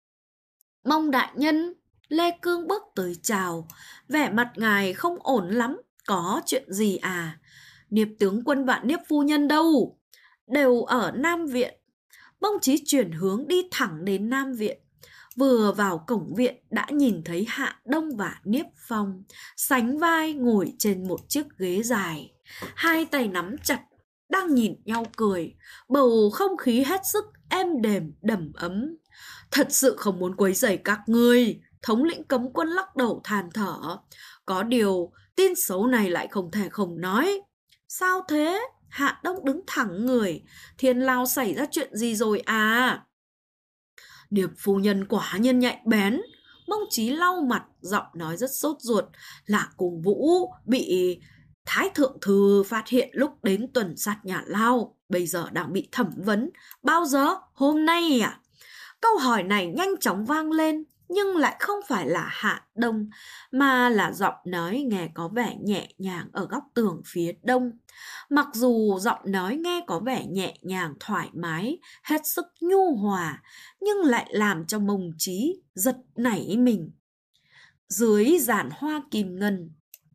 Mông đại nhân, Lê Cương bước tới chào, vẻ mặt ngài không ổn lắm, có chuyện gì à? Niệp tướng quân Vạn Niếp phu nhân đâu? Đều ở Nam Viện. Mông Chí chuyển hướng đi thẳng đến Nam Viện. Vừa vào cổng viện đã nhìn thấy Hạ Đông và Niếp Phong sánh vai ngồi trên một chiếc ghế dài, hai tay nắm chặt, đang nhìn nhau cười, bầu không khí hết sức êm đềm đầm ấm. Thật sự không muốn quấy rầy các ngươi. Thống lĩnh cấm quân lắc đầu than thở. Có điều tin xấu này lại không thể không nói. Sao thế? Hạ Đông đứng thẳng người. Thiên Lao xảy ra chuyện gì rồi à? Điệp phu nhân quả nhiên nhạy bén. Mông Chí lau mặt, giọng nói rất sốt ruột. Là Cùng Vũ bị Thái thượng thư phát hiện lúc đến tuần sát nhà Lao, bây giờ đang bị thẩm vấn. Bao giờ? Hôm nay à? Câu hỏi này nhanh chóng vang lên, nhưng lại không phải là Hạ Đông, mà là giọng nói nghe có vẻ nhẹ nhàng ở góc tường phía đông. Mặc dù giọng nói nghe có vẻ nhẹ nhàng thoải mái, hết sức nhu hòa, nhưng lại làm cho Mông Chí giật nảy mình. Dưới giàn hoa kim ngân,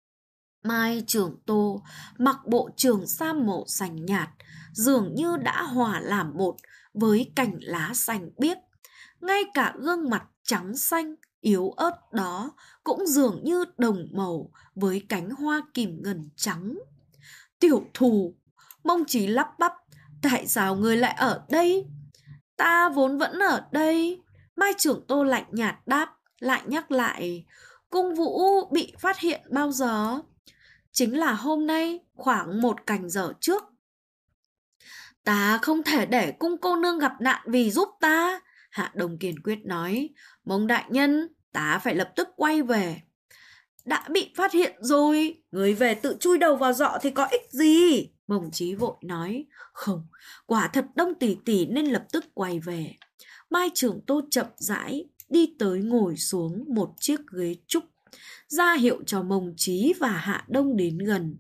Mai Trường Tô mặc bộ trường sam màu xanh nhạt, dường như đã hòa làm một với cành lá xanh biếc. Ngay cả gương mặt trắng xanh, yếu ớt đó cũng dường như đồng màu với cánh hoa kim ngân trắng. Tiểu thù, Mông Chí lắp bắp, tại sao ngươi lại ở đây? Ta vốn vẫn ở đây. Mai Trưởng Tô lạnh nhạt đáp, lại nhắc lại, Cung Vũ bị phát hiện bao giờ? Chính là hôm nay, khoảng 1 canh giờ trước. Ta không thể để cung cô nương gặp nạn vì giúp ta. Hạ Đông kiên quyết nói, Mông đại nhân, ta phải lập tức quay về. Đã bị phát hiện rồi, người về tự chui đầu vào giọ thì có ích gì? Mông Chí vội nói, không, quả thật Đông tỷ tỷ nên lập tức quay về. Mai Trường Tô chậm rãi đi tới ngồi xuống một chiếc ghế trúc, ra hiệu cho Mông Chí và Hạ Đông đến gần.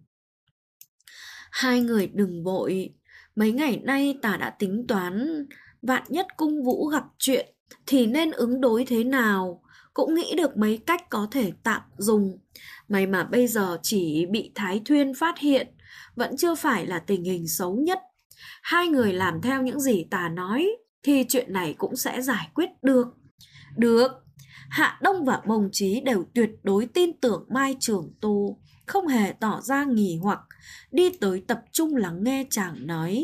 Hai người đừng vội, mấy ngày nay ta đã tính toán, vạn nhất Cung Vũ gặp chuyện thì nên ứng đối thế nào, cũng nghĩ được mấy cách có thể tạm dùng. May mà bây giờ chỉ bị Thái Thuyên phát hiện, vẫn chưa phải là tình hình xấu nhất. Hai người làm theo những gì ta nói thì chuyện này cũng sẽ giải quyết được. Được. Hạ Đông và Mông Chí đều tuyệt đối tin tưởng Mai Trường Tô, không hề tỏ ra nghi hoặc, đi tới tập trung lắng nghe chàng nói.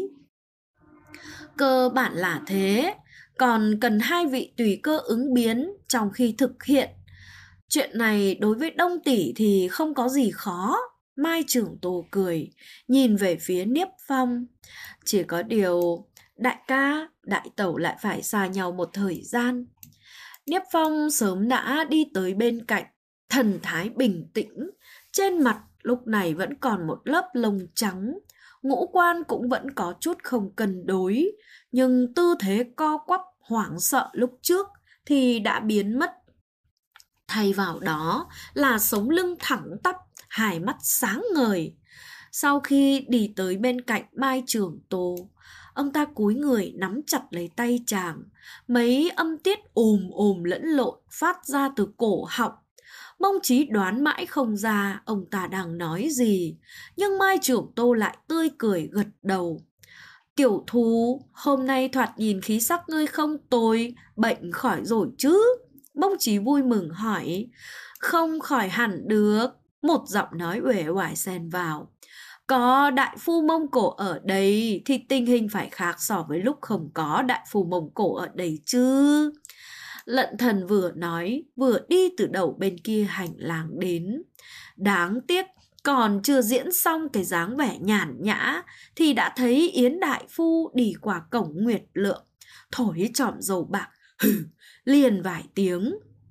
Cơ bản là thế, còn cần hai vị tùy cơ ứng biến trong khi thực hiện. Chuyện này đối với Đông tỷ thì không có gì khó. Mai Trường Tô cười, nhìn về phía Niếp Phong. Chỉ có điều, đại ca, đại tẩu lại phải xa nhau một thời gian. Niếp Phong sớm đã đi tới bên cạnh, thần thái bình tĩnh, trên mặt lúc này vẫn còn một lớp lông trắng, ngũ quan cũng vẫn có chút không cân đối, nhưng tư thế co quắp hoảng sợ lúc trước thì đã biến mất. Thay vào đó là sống lưng thẳng tắp, hai mắt sáng ngời. Sau khi đi tới bên cạnh Mai Trường Tô, ông ta cúi người nắm chặt lấy tay chàng, mấy âm tiết ồm ồm lẫn lộn phát ra từ cổ họng. Mông Chí đoán mãi không ra ông ta đang nói gì, nhưng Mai Trường Tô lại tươi cười gật đầu. Tiểu thú, hôm nay thoạt nhìn khí sắc ngươi không tồi, bệnh khỏi rồi chứ? Mông Chí vui mừng hỏi. Không khỏi hẳn được, một giọng nói uể oải xen vào. Có đại phu Mông Cổ ở đây thì tình hình phải khác so với lúc không có đại phu Mông Cổ ở đây chứ. Lận Thần vừa nói vừa đi từ đầu bên kia hành lang đến. Đáng tiếc còn chưa diễn xong cái dáng vẻ nhàn nhã thì đã thấy Yến đại phu đi qua cổng Nguyệt Lượng, thổi trọm dầu bạc hừ liền vài tiếng.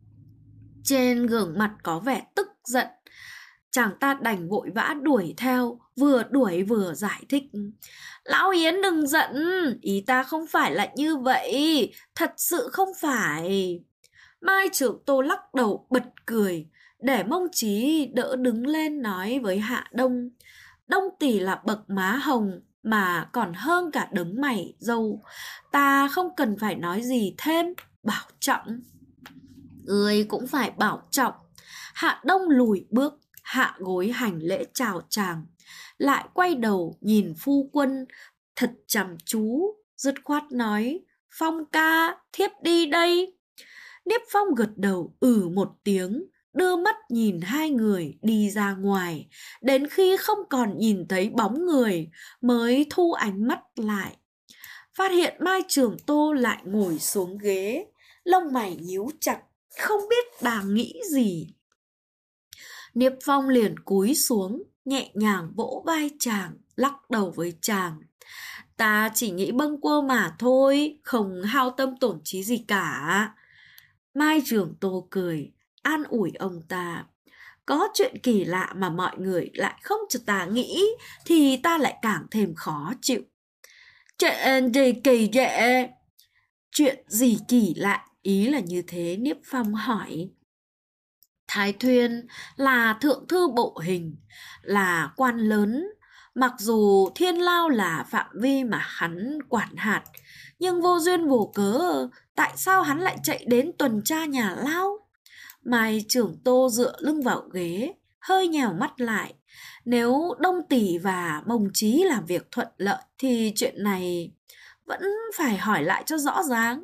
Trên gương mặt có vẻ tức giận. Chàng ta đành vội vã đuổi theo, vừa đuổi vừa giải thích. Lão Yến đừng giận, ý ta không phải là như vậy, thật sự không phải. Mai Trường Tô lắc đầu bật cười, để Mông Chí đỡ đứng lên nói với Hạ Đông. Đông tỷ là bậc má hồng mà còn hơn cả đấng mày râu, ta không cần phải nói gì thêm, bảo trọng. Ngươi cũng phải bảo trọng. Hạ Đông lùi bước, hạ gối hành lễ chào chàng, lại quay đầu nhìn phu quân thật chăm chú, dứt khoát nói. Phong ca, thiếp đi đây. Niếp Phong gật đầu một tiếng, đưa mắt nhìn hai người đi ra ngoài, đến khi không còn nhìn thấy bóng người mới thu ánh mắt lại. Phát hiện Mai Trường Tô lại ngồi xuống ghế, lông mày nhíu chặt, không biết đang nghĩ gì. Niếp Phong liền cúi xuống, nhẹ nhàng vỗ vai chàng, lắc đầu với chàng. Ta chỉ nghĩ bâng quơ mà thôi, không hao tâm tổn trí gì cả. Mai Trường Tô cười, an ủi ông ta. Có chuyện kỳ lạ mà mọi người lại không cho ta nghĩ thì ta lại càng thêm khó chịu. Chuyện gì kỳ vậy? Chuyện gì kỳ lạ? Ý là như thế, Niếp Phong hỏi. Thái Thuyên là thượng thư bộ hình, là quan lớn. Mặc dù Thiên Lao là phạm vi mà hắn quản hạt, nhưng vô duyên vô cớ, tại sao hắn lại chạy đến tuần tra nhà Lao? Mai Trường Tô dựa lưng vào ghế, hơi nhèo mắt lại. Nếu Đông Tỷ và Mông Chí làm việc thuận lợi thì chuyện này vẫn phải hỏi lại cho rõ ràng.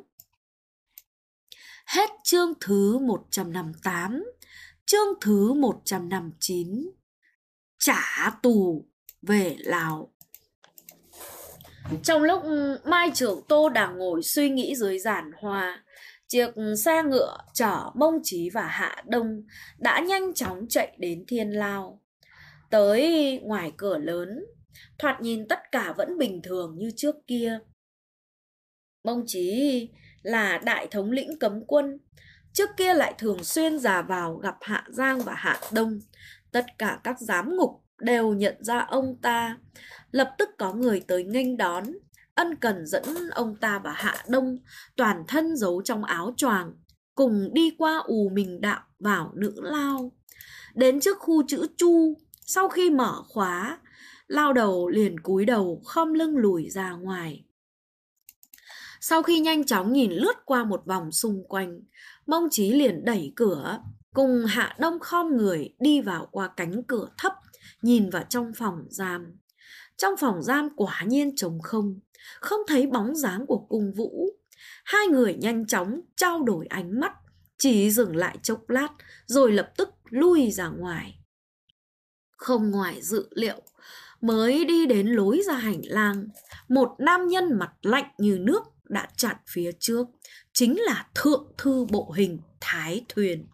Hết chương thứ 158, chương thứ 159. Trả tù về Lào. Trong lúc Mai Trường Tô đang ngồi suy nghĩ dưới giàn hoa, chiếc xe ngựa chở Mông Chí và Hạ Đông đã nhanh chóng chạy đến Thiên Lao. Tới ngoài cửa lớn, thoạt nhìn tất cả vẫn bình thường như trước kia. Mông Chí là đại thống lĩnh cấm quân, trước kia lại thường xuyên giả vào gặp Hạ Giang và Hạ Đông. Tất cả các giám ngục đều nhận ra ông ta. Lập tức có người tới nghênh đón, ân cần dẫn ông ta và Hạ Đông, toàn thân giấu trong áo choàng, cùng đi qua ù mình đạo vào Nữ Lao. Đến trước khu chữ Chu, sau khi mở khóa, Lao đầu liền cúi đầu khom lưng lùi ra ngoài. Sau khi nhanh chóng nhìn lướt qua một vòng xung quanh, Mông Chí liền đẩy cửa, cùng Hạ Đông khom người đi vào qua cánh cửa thấp, nhìn vào trong phòng giam. Trong phòng giam quả nhiên trống không, không thấy bóng dáng của Cung Vũ. Hai người nhanh chóng trao đổi ánh mắt, chỉ dừng lại chốc lát rồi lập tức lui ra ngoài. Không ngoài dự liệu, mới đi đến lối ra hành lang, một nam nhân mặt lạnh như nước đã chặn phía trước, chính là thượng thư bộ hình Thái Thuyền.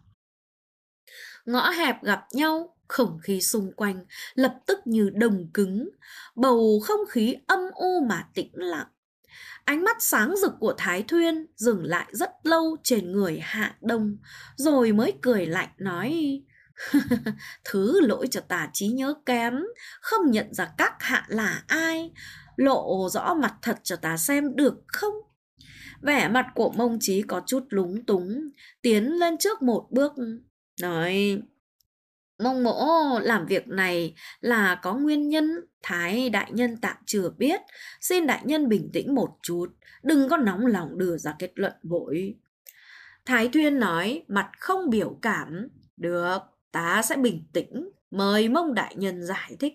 Ngõ hẹp gặp nhau, không khí xung quanh lập tức như đông cứng, bầu không khí âm u mà tĩnh lặng. Ánh mắt sáng rực của Thái Thuyên dừng lại rất lâu trên người Hạ Đông, rồi mới cười lạnh nói: Thứ lỗi cho ta trí nhớ kém, không nhận ra các hạ là ai, lộ rõ mặt thật cho ta xem được không? Vẻ mặt của Mông Chí có chút lúng túng, tiến lên trước một bước, nói: Mông mỗ làm việc này là có nguyên nhân, Thái đại nhân tạm chưa biết, xin đại nhân bình tĩnh một chút, đừng có nóng lòng đưa ra kết luận vội. Thái Thuyên nói, mặt không biểu cảm: Được, ta sẽ bình tĩnh, mời Mông đại nhân giải thích.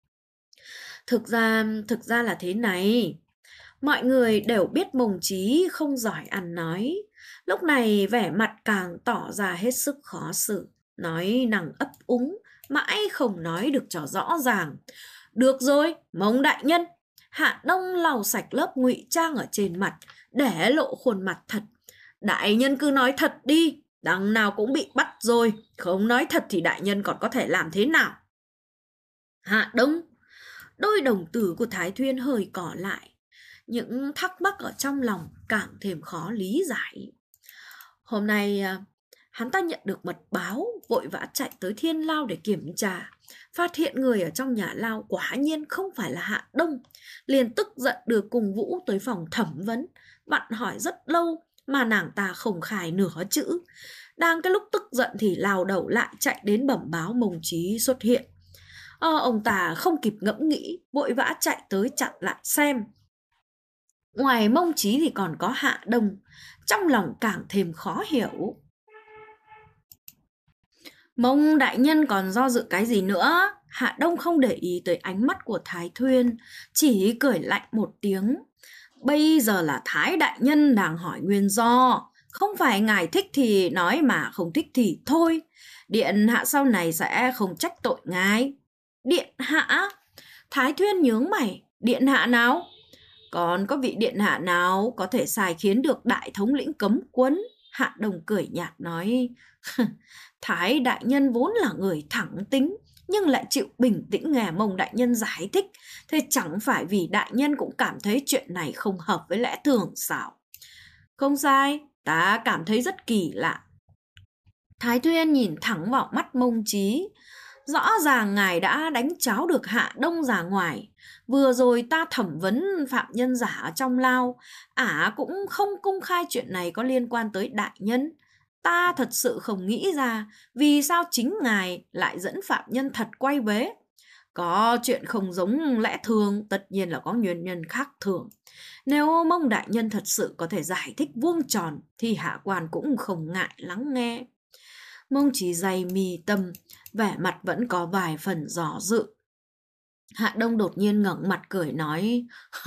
Thực ra là thế này. Mọi người đều biết Mông Chí không giỏi ăn nói, lúc này vẻ mặt càng tỏ ra hết sức khó xử, nói năng ấp úng, mãi không nói được cho rõ ràng. Được rồi, Mông đại nhân. Hạ Đông lau sạch lớp ngụy trang ở trên mặt, để lộ khuôn mặt thật. Đại nhân cứ nói thật đi, đằng nào cũng bị bắt rồi, không nói thật thì đại nhân còn có thể làm thế nào? Hạ Đông. Đôi đồng tử của Thái Thuyên hơi cỏ lại, những thắc mắc ở trong lòng càng thêm khó lý giải. Hôm nay hắn ta nhận được mật báo, vội vã chạy tới Thiên Lao để kiểm tra, phát hiện người ở trong nhà lao quả nhiên không phải là Hạ Đông, liền tức giận đưa Cung Vũ tới phòng thẩm vấn, vặn hỏi rất lâu mà nàng ta không khai nửa chữ. Đang cái lúc tức giận thì lao đầu lại chạy đến bẩm báo Mông Chí xuất hiện. Ông ta không kịp ngẫm nghĩ, vội vã chạy tới chặn lại xem. Ngoài Mông Chí thì còn có Hạ Đông, trong lòng càng thêm khó hiểu. Mông đại nhân còn do dự cái gì nữa? Hạ Đông không để ý tới ánh mắt của Thái Thuyên, chỉ cười lạnh một tiếng. Bây giờ là Thái đại nhân đang hỏi nguyên do, không phải ngài thích thì nói mà không thích thì thôi. Điện hạ sau này sẽ không trách tội ngài. Điện hạ? Thái Thuyên nhướng mày. Điện hạ nào? Còn có vị điện hạ nào có thể sai khiến được đại thống lĩnh cấm quân? Hạ Đông cười nhạt nói: Thái đại nhân vốn là người thẳng tính, nhưng lại chịu bình tĩnh nghe Mông đại nhân giải thích, thế chẳng phải vì đại nhân cũng cảm thấy chuyện này không hợp với lẽ thường sao? Không sai, ta cảm thấy rất kỳ lạ. Thái Thuyên nhìn thẳng vào mắt Mông Chí. Rõ ràng ngài đã đánh cháo được Hạ Đông ra ngoài. Vừa rồi ta thẩm vấn phạm nhân giả ở trong lao, cũng không công khai chuyện này có liên quan tới đại nhân. Ta thật sự không nghĩ ra vì sao chính ngài lại dẫn phạm nhân thật quay về. Có chuyện không giống lẽ thường, tất nhiên là có nguyên nhân khác thường. Nếu Mông đại nhân thật sự có thể giải thích vuông tròn thì hạ quan cũng không ngại lắng nghe. Mông Chí dày mì tâm, vẻ mặt vẫn có vài phần dò dự. Hạ Đông đột nhiên ngẩng mặt cười nói: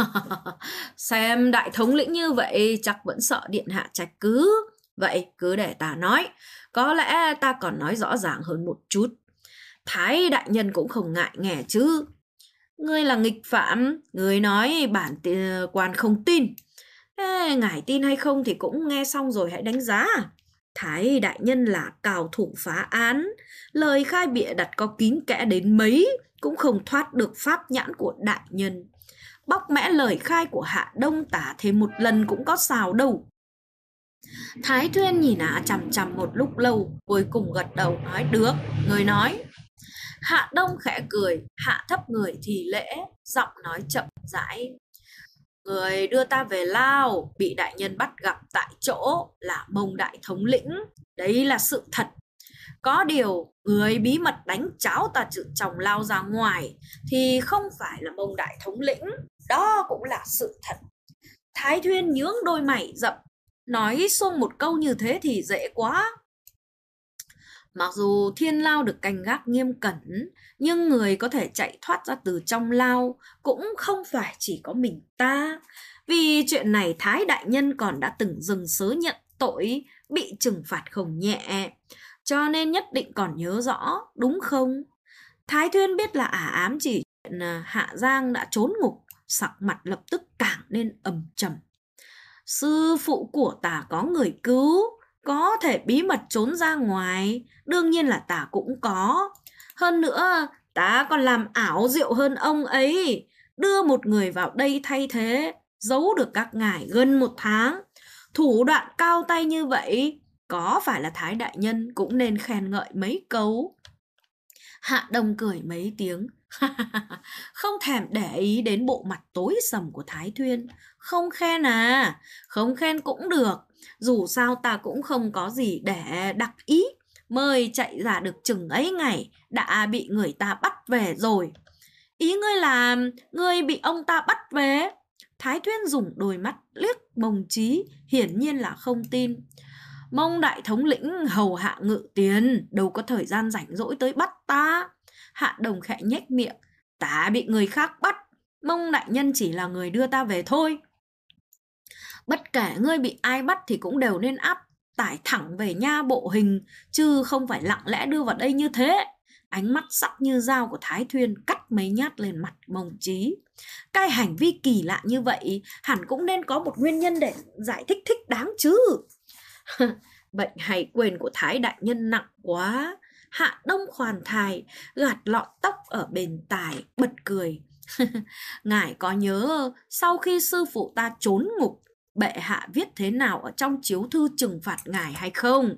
Xem đại thống lĩnh như vậy chắc vẫn sợ điện hạ trách cứ. Vậy cứ để ta nói, có lẽ ta còn nói rõ ràng hơn một chút. Thái đại nhân cũng không ngại nghe chứ. Ngươi là nghịch phạm, ngươi nói bản quan không tin. Ngài tin hay không thì cũng nghe xong rồi hãy đánh giá. Thái đại nhân là cao thủ phá án, lời khai bịa đặt có kín kẽ đến mấy cũng không thoát được pháp nhãn của đại nhân. Bóc mẽ lời khai của Hạ Đông tả thêm một lần cũng có sao đâu. Thái Thuyên nhìn chằm chằm một lúc lâu, cuối cùng gật đầu nói: Được, người nói. Hạ Đông khẽ cười, hạ thấp người thì lễ, giọng nói chậm rãi: Người đưa ta về lao, bị đại nhân bắt gặp tại chỗ là Mông đại thống lĩnh, đấy là sự thật. Có điều, người bí mật đánh cháo ta từ trong lao ra ngoài thì không phải là Mông đại thống lĩnh, đó cũng là sự thật. Thái Thuyên nhướng đôi mày rậm, nói xuông một câu như thế thì dễ quá. Mặc dù thiên lao được canh gác nghiêm cẩn, nhưng người có thể chạy thoát ra từ trong lao cũng không phải chỉ có mình ta. Vì chuyện này Thái đại nhân còn đã từng dừng sớ nhận tội, bị trừng phạt không nhẹ, cho nên nhất định còn nhớ rõ, đúng không? Thái Thuyên biết là ám chỉ chuyện Hạ Giang đã trốn ngục, sắc mặt lập tức càng nên âm trầm. Sư phụ của ta có người cứu, có thể bí mật trốn ra ngoài, đương nhiên là ta cũng có. Hơn nữa, ta còn làm ảo diệu hơn ông ấy, đưa một người vào đây thay thế, giấu được các ngài gần 1 tháng. Thủ đoạn cao tay như vậy, có phải là Thái đại nhân cũng nên khen ngợi mấy câu. Hạ Đông cười mấy tiếng, không thèm để ý đến bộ mặt tối sầm của Thái Thuyên. Không khen à, không khen cũng được, dù sao ta cũng không có gì để đặc ý. Mới chạy ra được chừng ấy ngày, đã bị người ta bắt về rồi. Ý ngươi là ngươi bị ông ta bắt về? Thái Thuyên dùng đôi mắt liếc Mông Trí, hiển nhiên là không tin. Mông đại thống lĩnh hầu hạ ngự tiền, đâu có thời gian rảnh rỗi tới bắt ta. Hạ Đồng khẽ nhếch miệng, ta bị người khác bắt, Mông đại nhân chỉ là người đưa ta về thôi. Bất kể ngươi bị ai bắt thì cũng đều nên tải thẳng về nha bộ hình, chứ không phải lặng lẽ đưa vào đây như thế. Ánh mắt sắc như dao của Thái Thuyên cắt mấy nhát lên mặt Mông Trí. Cái hành vi kỳ lạ như vậy hẳn cũng nên có một nguyên nhân để giải thích thích đáng chứ. Bệnh hay quên của Thái đại nhân nặng quá. Hạ Đông khoan thai, gạt lọn tóc ở bên tai, bật cười. Ngài có nhớ sau khi sư phụ ta trốn ngục, bệ hạ viết thế nào ở trong chiếu thư trừng phạt ngài hay không?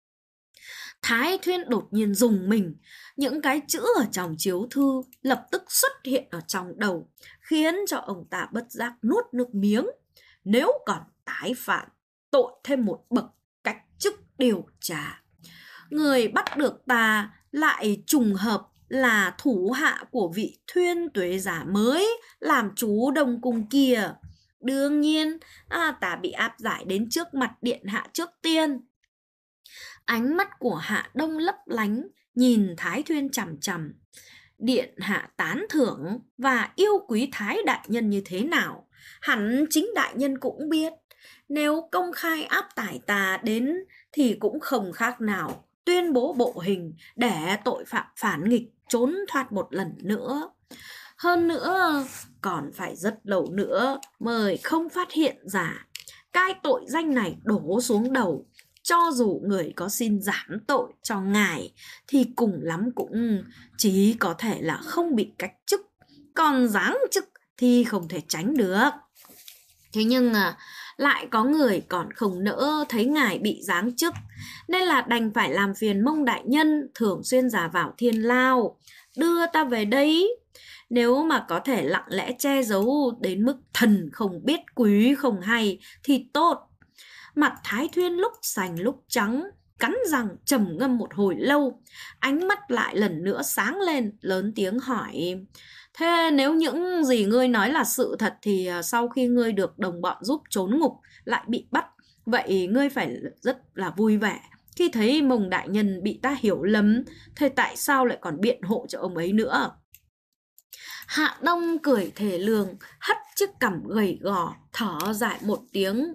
Thái Thuyên đột nhiên rùng mình, những cái chữ ở trong chiếu thư lập tức xuất hiện ở trong đầu, khiến cho ông ta bất giác nuốt nước miếng. Nếu còn tái phạm, tội thêm một bậc, cách chức điều tra. Người bắt được ta lại trùng hợp là thủ hạ của vị Thuyên Tuế giả mới làm chú Đông Cung kia. Đương nhiên, ta bị áp giải đến trước mặt điện hạ trước tiên. Ánh mắt của Hạ Đông lấp lánh, nhìn Thái Thuyên chằm chằm. Điện hạ tán thưởng và yêu quý Thái đại nhân như thế nào, hẳn chính đại nhân cũng biết. Nếu công khai áp tải ta đến thì cũng không khác nào tuyên bố bộ hình để tội phạm phản nghịch trốn thoát một lần nữa. Hơn nữa, còn phải rất lâu nữa mới không phát hiện ra. Cái tội danh này đổ xuống đầu, cho dù người có xin giảm tội cho ngài thì cùng lắm cũng chỉ có thể là không bị cách chức, còn giáng chức thì không thể tránh được. Thế nhưng lại có người còn không nỡ thấy ngài bị giáng chức, nên là đành phải làm phiền Mông đại nhân thường xuyên giả vào thiên lao, đưa ta về đấy. Nếu mà có thể lặng lẽ che giấu đến mức thần không biết quý không hay thì tốt. Mặt Thái Thuyên lúc xanh lúc trắng, cắn răng trầm ngâm một hồi lâu, ánh mắt lại lần nữa sáng lên, lớn tiếng hỏi: thế nếu những gì ngươi nói là sự thật thì sau khi ngươi được đồng bọn giúp trốn ngục lại bị bắt, vậy ngươi phải rất là vui vẻ khi thấy Mông đại nhân bị ta hiểu lầm, thế tại sao lại còn biện hộ cho ông ấy nữa? Hạ Đông cười thề lương, hất chiếc cằm gầy gò, thở dài một tiếng.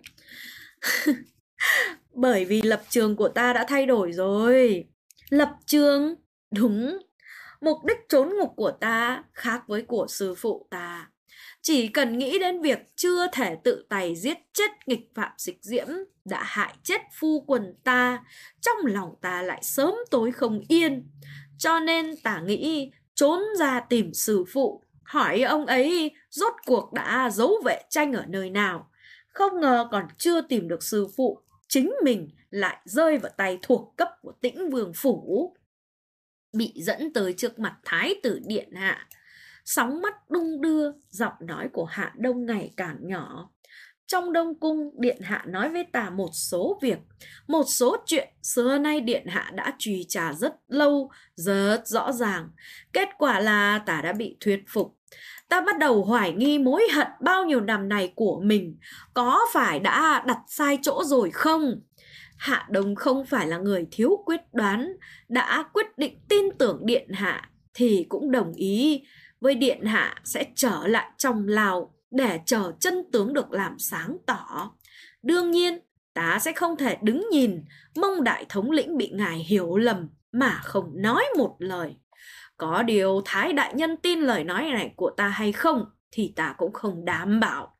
Bởi vì lập trường của ta đã thay đổi rồi. Lập trường? Đúng. Mục đích trốn ngục của ta khác với của sư phụ ta. Chỉ cần nghĩ đến việc chưa thể tự tay giết chết nghịch phạm Dịch Diễm đã hại chết phu quần ta, trong lòng ta lại sớm tối không yên. Cho nên ta nghĩ trốn ra tìm sư phụ, hỏi ông ấy rốt cuộc đã giấu vệ tranh ở nơi nào. Không ngờ còn chưa tìm được sư phụ, chính mình lại rơi vào tay thuộc cấp của Tĩnh Vương Phủ, bị dẫn tới trước mặt Thái tử điện hạ. Sóng mắt đung đưa, giọng nói của Hạ Đông ngày càng nhỏ. Trong Đông Cung, Điện Hạ nói với ta một số việc, một số chuyện xưa nay Điện Hạ đã truy trả rất lâu, rất rõ ràng. Kết quả là ta đã bị thuyết phục. Ta bắt đầu hoài nghi mối hận bao nhiêu năm này của mình có phải đã đặt sai chỗ rồi không? Hạ Đông không phải là người thiếu quyết đoán, đã quyết định tin tưởng Điện Hạ thì cũng đồng ý với Điện Hạ sẽ trở lại trong Lào để chờ chân tướng được làm sáng tỏ. Đương nhiên, ta sẽ không thể đứng nhìn Mông đại thống lĩnh bị ngài hiểu lầm mà không nói một lời. Có điều Thái đại nhân tin lời nói này của ta hay không thì ta cũng không đảm bảo.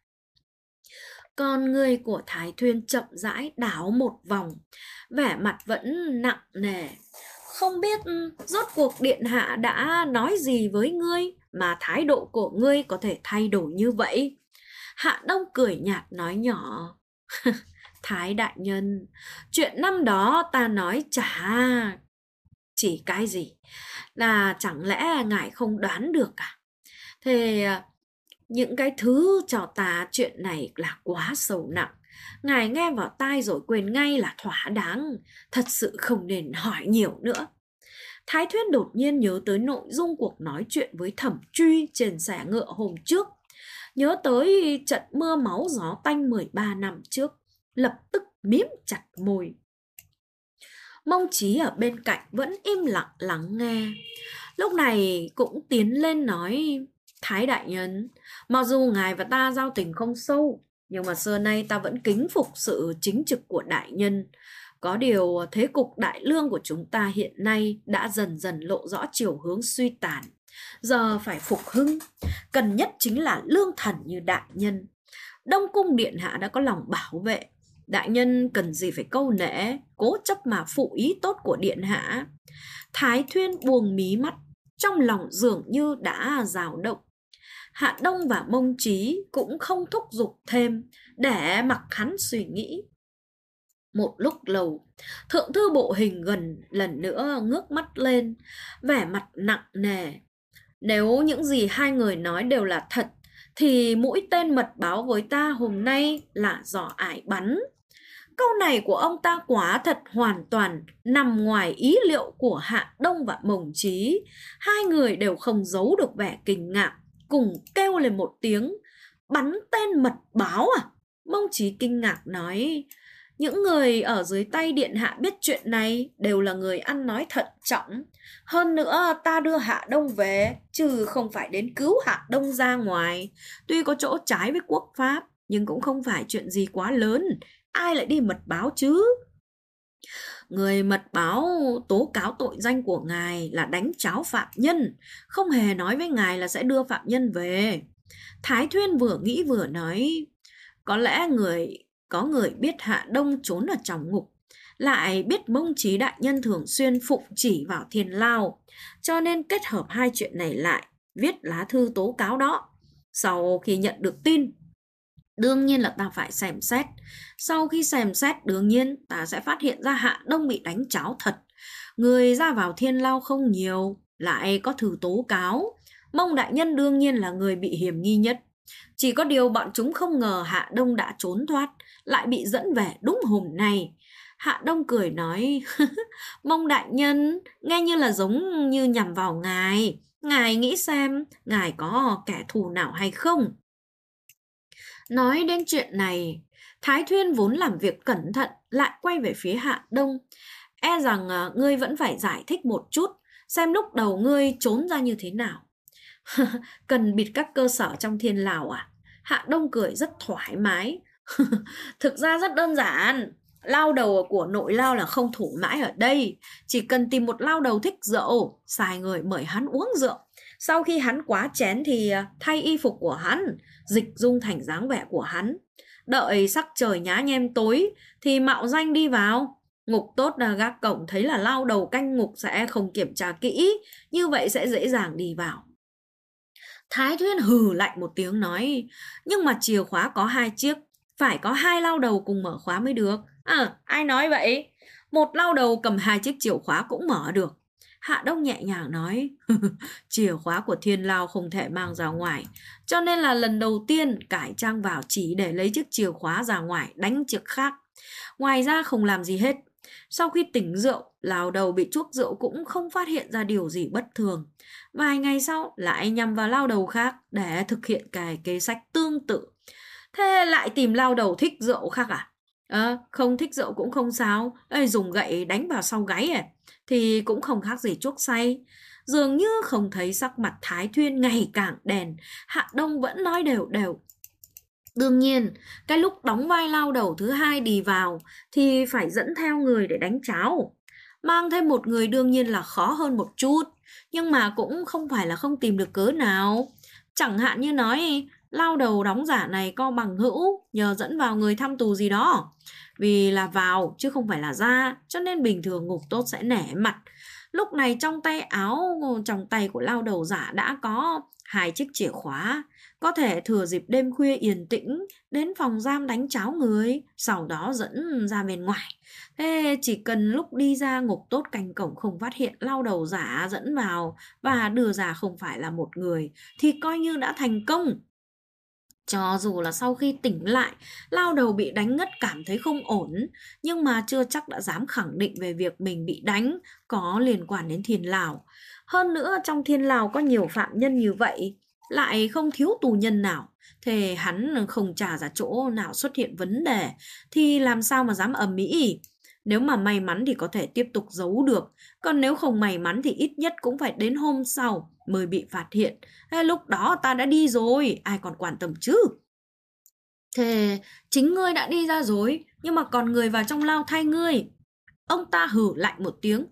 Con người của Thái Thuyên chậm rãi đảo một vòng, vẻ mặt vẫn nặng nề. Không biết rốt cuộc Điện Hạ đã nói gì với ngươi mà thái độ của ngươi có thể thay đổi như vậy? Hạ Đông cười nhạt nói nhỏ. Thái đại nhân, chuyện năm đó ta nói chỉ cái gì? Là chẳng lẽ ngài không đoán được à? Thế những cái thứ cho ta chuyện này là quá sâu nặng. Ngài nghe vào tai rồi quên ngay là thỏa đáng. Thật sự không nên hỏi nhiều nữa. Thái Thuyên đột nhiên nhớ tới nội dung cuộc nói chuyện với Thẩm Truy trên xe ngựa hôm trước. Nhớ tới trận mưa máu gió tanh 13 năm trước. Lập tức mím chặt môi. Mông Chí ở bên cạnh vẫn im lặng lắng nghe. Lúc này cũng tiến lên nói: Thái đại nhân, mặc dù ngài và ta giao tình không sâu, nhưng mà xưa nay ta vẫn kính phục sự chính trực của đại nhân. Có điều thế cục đại lương của chúng ta hiện nay đã dần dần lộ rõ chiều hướng suy tàn. Giờ phải phục hưng, cần nhất chính là lương thần như đại nhân. Đông Cung Điện Hạ đã có lòng bảo vệ, đại nhân cần gì phải câu nệ, cố chấp mà phụ ý tốt của Điện Hạ. Thái Thuyên buông mí mắt, trong lòng dường như đã dao động. Hạ Đông và Mông Chí cũng không thúc giục thêm, để mặc hắn suy nghĩ. Một lúc lâu, Thượng thư Bộ Hình gần lần nữa ngước mắt lên, vẻ mặt nặng nề. Nếu những gì hai người nói đều là thật, thì mũi tên mật báo với ta hôm nay là do ai bắn? Câu này của ông ta quả thật hoàn toàn nằm ngoài ý liệu của Hạ Đông và Mông Chí. Hai người đều không giấu được vẻ kinh ngạc, cùng kêu lên một tiếng: bắn tên mật báo à? Mông Chí kinh ngạc nói: những người ở dưới tay Điện Hạ biết chuyện này đều là người ăn nói thận trọng. Hơn nữa ta đưa Hạ Đông về, chứ không phải đến cứu Hạ Đông ra ngoài. Tuy có chỗ trái với quốc pháp, nhưng cũng không phải chuyện gì quá lớn. Ai lại đi mật báo chứ? Người mật báo tố cáo tội danh của ngài là đánh tráo phạm nhân, không hề nói với ngài là sẽ đưa phạm nhân về. Thái Thuyên vừa nghĩ vừa nói: có lẽ có người biết Hạ Đông trốn ở trong ngục, lại biết Mông Chí đại nhân thường xuyên phụng chỉ vào Thiên Lao, cho nên kết hợp hai chuyện này lại, viết lá thư tố cáo đó. Sau khi nhận được tin, đương nhiên là ta phải xem xét. Sau khi xem xét, đương nhiên ta sẽ phát hiện ra Hạ Đông bị đánh tráo thật. Người ra vào Thiên Lao không nhiều, lại có thư tố cáo. Mông đại nhân đương nhiên là người bị hiểm nghi nhất. Chỉ có điều bọn chúng không ngờ Hạ Đông đã trốn thoát, lại bị dẫn về đúng hôm nay. Hạ Đông cười nói: Mông đại nhân, nghe như là giống như nhằm vào ngài. Ngài nghĩ xem, ngài có kẻ thù nào hay không? Nói đến chuyện này, Thái Thuyên vốn làm việc cẩn thận lại quay về phía Hạ Đông. E rằng ngươi vẫn phải giải thích một chút, xem lúc đầu ngươi trốn ra như thế nào. Cần bịt các cơ sở trong Thiên Lào à? Hạ Đông cười rất thoải mái. Thực ra rất đơn giản. Lao đầu của nội lao là không thủ mãi ở đây. Chỉ cần tìm một lao đầu thích rượu, sai người mời hắn uống rượu. Sau khi hắn quá chén thì thay y phục của hắn, dịch dung thành dáng vẻ của hắn. Đợi sắc trời nhá nhem tối thì mạo danh đi vào. Ngục tốt là gác cổng thấy là lao đầu canh ngục sẽ không kiểm tra kỹ, như vậy sẽ dễ dàng đi vào. Thái Thuyên hừ lạnh một tiếng nói: nhưng mà chìa khóa có 2 chiếc, phải có 2 lao đầu cùng mở khóa mới được. Ai nói vậy? Một lao đầu cầm 2 chiếc chìa khóa cũng mở được. Hạ Đông nhẹ nhàng nói, chìa khóa của thiên lao không thể mang ra ngoài, cho nên là lần đầu tiên cải trang vào chỉ để lấy chiếc chìa khóa ra ngoài đánh chiếc khác. Ngoài ra không làm gì hết. Sau khi tỉnh rượu, lao đầu bị chuốc rượu cũng không phát hiện ra điều gì bất thường. Vài ngày sau lại nhằm vào lao đầu khác để thực hiện cái kế sách tương tự. Thế lại tìm lao đầu thích rượu khác à? Không thích rượu cũng không sao. Dùng gậy đánh vào sau gáy thì cũng không khác gì chuốc say. Dường như không thấy sắc mặt Thái Thuyên ngày càng đèn, Hạ Đông vẫn nói đều đều. Đương nhiên, cái lúc đóng vai lao đầu thứ hai đi vào thì phải dẫn theo người để đánh cháo. Mang thêm một người đương nhiên là khó hơn một chút, nhưng mà cũng không phải là không tìm được cớ nào. Chẳng hạn như nói, lao đầu đóng giả này có bằng hữu, nhờ dẫn vào người thăm tù gì đó. Vì là vào chứ không phải là ra, cho nên bình thường ngục tốt sẽ nể mặt. Lúc này trong tay của lao đầu giả đã có 2 chiếc chìa khóa, có thể thừa dịp đêm khuya yên tĩnh đến phòng giam đánh cháo người, sau đó dẫn ra bên ngoài. Thế chỉ cần lúc đi ra ngục tốt canh cổng không phát hiện lao đầu giả dẫn vào và đưa ra không phải là một người thì coi như đã thành công. Cho dù là sau khi tỉnh lại, lao đầu bị đánh ngất cảm thấy không ổn, nhưng mà chưa chắc đã dám khẳng định về việc mình bị đánh có liên quan đến thiên lao. Hơn nữa trong thiên lao có nhiều phạm nhân như vậy, lại không thiếu tù nhân nào. Thế hắn không trả ra chỗ nào xuất hiện vấn đề thì làm sao mà dám ầm ĩ. Nếu mà may mắn thì có thể tiếp tục giấu được, còn nếu không may mắn thì ít nhất cũng phải đến hôm sau mới bị phát hiện. Lúc đó ta đã đi rồi, ai còn quan tâm chứ? Thế chính ngươi đã đi ra rồi, nhưng mà còn người vào trong lao thay ngươi. Ông ta hử lạnh một tiếng.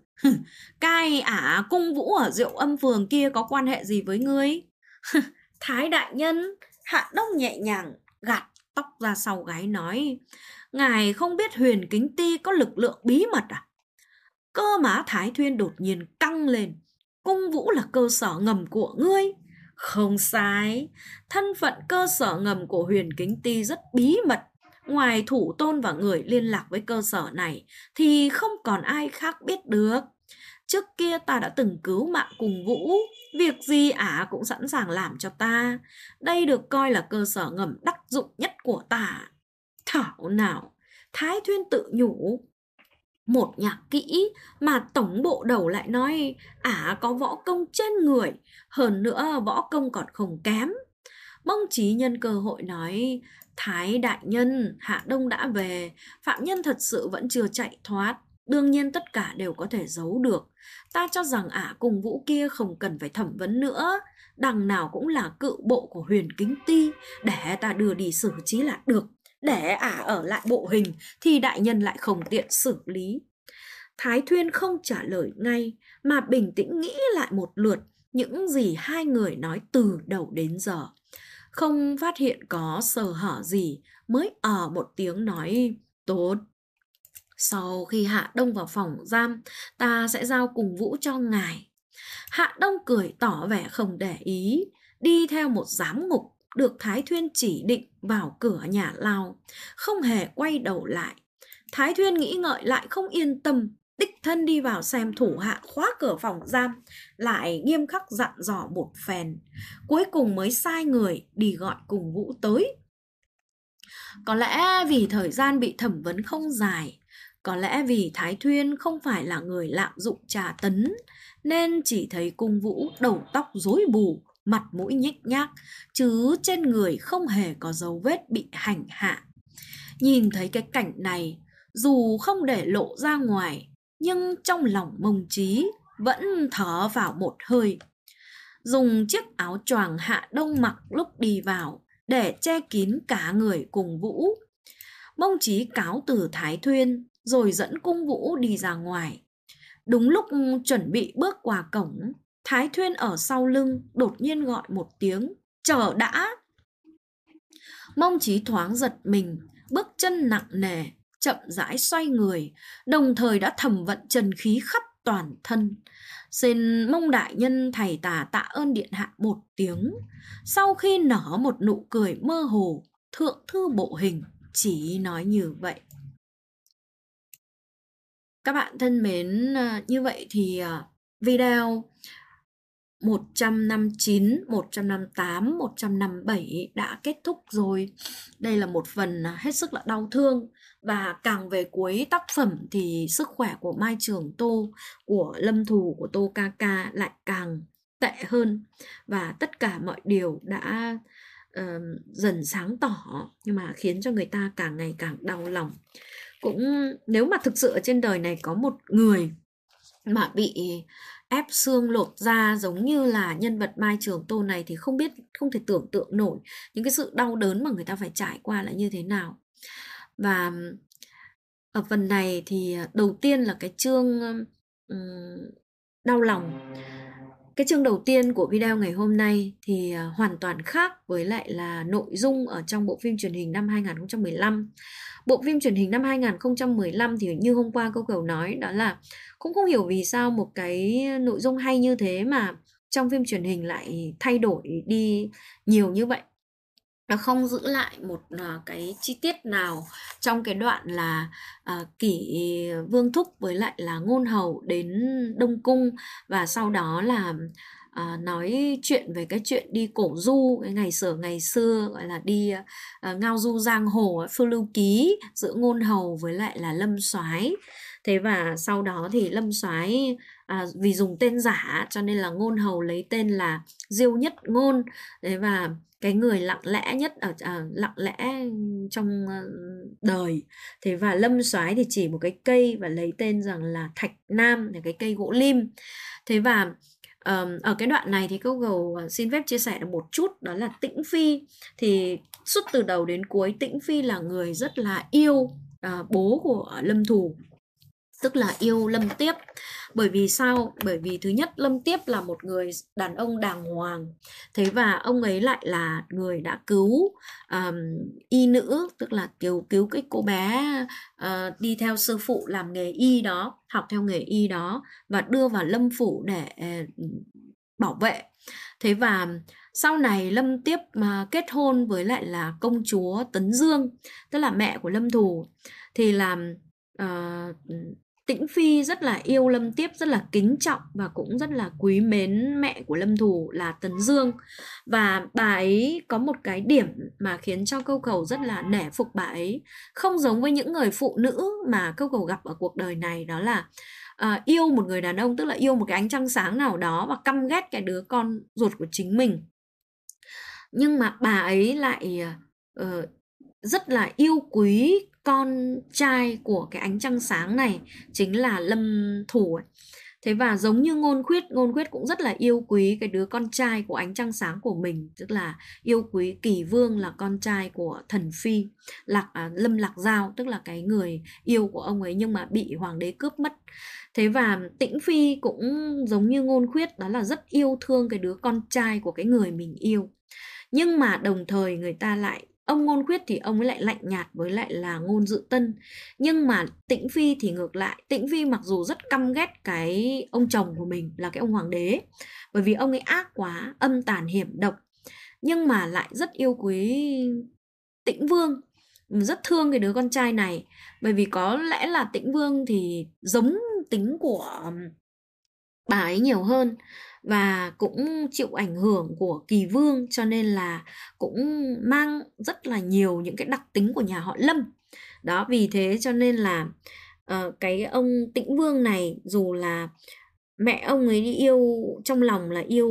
Cái cung vũ ở Diệu Âm Phường kia có quan hệ gì với ngươi? Thái đại nhân, Hạ Đông nhẹ nhàng gạt tóc ra sau gáy nói, ngài không biết Huyền Kính Ti có lực lượng bí mật à? Cơ má Thái Thuyên đột nhiên căng lên. Cung vũ là cơ sở ngầm của ngươi. Không sai, thân phận cơ sở ngầm của Huyền Kính Ti rất bí mật. Ngoài thủ tôn và người liên lạc với cơ sở này thì không còn ai khác biết được. Trước kia ta đã từng cứu mạng Cung vũ, việc gì cũng sẵn sàng làm cho ta. Đây được coi là cơ sở ngầm đắc dụng nhất của ta. Thảo nào, Thái Thuyên tự nhủ. Một nhạc kỹ mà tổng bộ đầu lại nói có võ công trên người, hơn nữa võ công còn không kém. Mông Chí nhân cơ hội nói, Thái đại nhân, Hạ Đông đã về, phạm nhân thật sự vẫn chưa chạy thoát. Đương nhiên tất cả đều có thể giấu được. Ta cho rằng cùng vũ kia không cần phải thẩm vấn nữa. Đằng nào cũng là cựu bộ của Huyền Kính Ti, để ta đưa đi xử trí là được. Để ở lại bộ hình thì đại nhân lại không tiện xử lý. Thái Thuyên không trả lời ngay mà bình tĩnh nghĩ lại một lượt những gì hai người nói từ đầu đến giờ. Không phát hiện có sơ hở gì mới một tiếng nói, tốt. Sau khi Hạ Đông vào phòng giam, ta sẽ giao Cung vũ cho ngài. Hạ Đông cười tỏ vẻ không để ý, đi theo một giám ngục được Thái Thuyên chỉ định vào cửa nhà lao, không hề quay đầu lại. Thái Thuyên nghĩ ngợi lại không yên tâm, đích thân đi vào xem thủ hạ khóa cửa phòng giam, lại nghiêm khắc dặn dò một phen, cuối cùng mới sai người đi gọi Cung vũ tới. Có lẽ vì thời gian bị thẩm vấn không dài, có lẽ vì Thái Thuyên không phải là người lạm dụng trà tấn, nên chỉ thấy Cung vũ đầu tóc rối bù, mặt mũi nhếch nhác, chứ trên người không hề có dấu vết bị hành hạ. Nhìn thấy cái cảnh này, dù không để lộ ra ngoài, nhưng trong lòng Mông Chí vẫn thở vào một hơi. Dùng chiếc áo choàng Hạ Đông mặc lúc đi vào để che kín cả người Cung vũ. Mông Chí cáo từ Thái Thuyên rồi dẫn Cung vũ đi ra ngoài. Đúng lúc chuẩn bị bước qua cổng, Thái Thuyên ở sau lưng đột nhiên gọi một tiếng, chờ đã. Mông Chí thoáng giật mình, bước chân nặng nề, chậm rãi xoay người, đồng thời đã thầm vận chân khí khắp toàn thân. Xin Mông đại nhân thầy tà tạ ơn điện hạ một tiếng. Sau khi nở một nụ cười mơ hồ, thượng thư bộ hình chỉ nói như vậy. Các bạn thân mến, như vậy thì video 159, 158, 157 đã kết thúc rồi. Đây là một phần hết sức là đau thương. Và càng về cuối tác phẩm thì sức khỏe của Mai Trường Tô, của Lâm Thù, của Tô Ca Ca lại càng tệ hơn. Và tất cả mọi điều đã dần sáng tỏ, nhưng mà khiến cho người ta càng ngày càng đau lòng. Cũng nếu mà thực sự ở trên đời này có một người mà bị ép xương lột da giống như là nhân vật Mai Trường Tô này thì không thể tưởng tượng nổi những cái sự đau đớn mà người ta phải trải qua là như thế nào. Và ở phần này thì đầu tiên là cái chương đau lòng. Cái chương đầu tiên của video ngày hôm nay thì hoàn toàn khác với lại là nội dung ở trong bộ phim truyền hình năm 2015. Bộ phim truyền hình năm 2015 thì như hôm qua cô Cầu nói, đó là cũng không hiểu vì sao một cái nội dung hay như thế mà trong phim truyền hình lại thay đổi đi nhiều như vậy. Nó không giữ lại một cái chi tiết nào trong cái đoạn là Kỷ Vương Thúc với lại là Ngôn Hầu đến Đông Cung, và sau đó là nói chuyện về cái chuyện đi cổ du, cái ngày xưa gọi là đi ngao du giang hồ, phiêu lưu ký giữa Ngôn Hầu với lại là Lâm Soái. Thế và sau đó thì Lâm Soái vì dùng tên giả cho nên là Ngôn Hầu lấy tên là Diêu Nhất Ngôn. Thế và cái người lặng lẽ nhất lặng lẽ trong đời. Thế và Lâm Soái thì chỉ một cái cây và lấy tên rằng là Thạch Nam, là cái cây gỗ lim. Thế và ở cái đoạn này thì cô Gầu xin phép chia sẻ được một chút, đó là Tĩnh Phi. Thì suốt từ đầu đến cuối Tĩnh Phi là người rất là yêu bố của Lâm Thù, tức là yêu Lâm Tiếp. Bởi vì sao? Bởi vì thứ nhất, Lâm Tiếp là một người đàn ông đàng hoàng. Thế và ông ấy lại là người đã cứu y nữ, tức là cứu cái cô bé đi theo sư phụ làm nghề y đó, học theo nghề y đó, và đưa vào Lâm phủ để bảo vệ. Thế và sau này Lâm Tiếp mà kết hôn với lại là công chúa Tấn Dương, tức là mẹ của Lâm Thù, thì làm Tĩnh Phi rất là yêu Lâm Tiếp, rất là kính trọng và cũng rất là quý mến mẹ của Lâm Thù là Tấn Dương. Và bà ấy có một cái điểm mà khiến cho Câu Cầu rất là nể phục bà ấy, không giống với những người phụ nữ mà Câu Cầu gặp ở cuộc đời này, đó là yêu một người đàn ông, tức là yêu một cái ánh trăng sáng nào đó và căm ghét cái đứa con ruột của chính mình. Nhưng mà bà ấy lại rất là yêu quý con trai của cái ánh trăng sáng này, chính là Lâm Thù ấy. Thế và giống như Ngôn Khuyết cũng rất là yêu quý cái đứa con trai của ánh trăng sáng của mình, tức là yêu quý Kỳ Vương là con trai của Thần Phi, Lâm Lạc Giao, tức là cái người yêu của ông ấy nhưng mà bị hoàng đế cướp mất. Thế và Tĩnh Phi cũng giống như Ngôn Khuyết, đó là rất yêu thương cái đứa con trai của cái người mình yêu. Nhưng mà đồng thời người ta lại, ông Ngôn Khuyết thì ông ấy lại lạnh nhạt với lại là Ngôn Dự Tân. Nhưng mà Tĩnh Phi thì ngược lại, Tĩnh Phi mặc dù rất căm ghét cái ông chồng của mình là cái ông hoàng đế, bởi vì ông ấy ác quá, âm tàn hiểm độc, nhưng mà lại rất yêu quý Tĩnh Vương, rất thương cái đứa con trai này. Bởi vì có lẽ là Tĩnh Vương thì giống tính của bà ấy nhiều hơn và cũng chịu ảnh hưởng của Kỳ Vương, cho nên là cũng mang rất là nhiều những cái đặc tính của nhà họ Lâm. Đó, vì thế cho nên là cái ông Tĩnh Vương này, dù là mẹ ông ấy đi yêu, trong lòng là yêu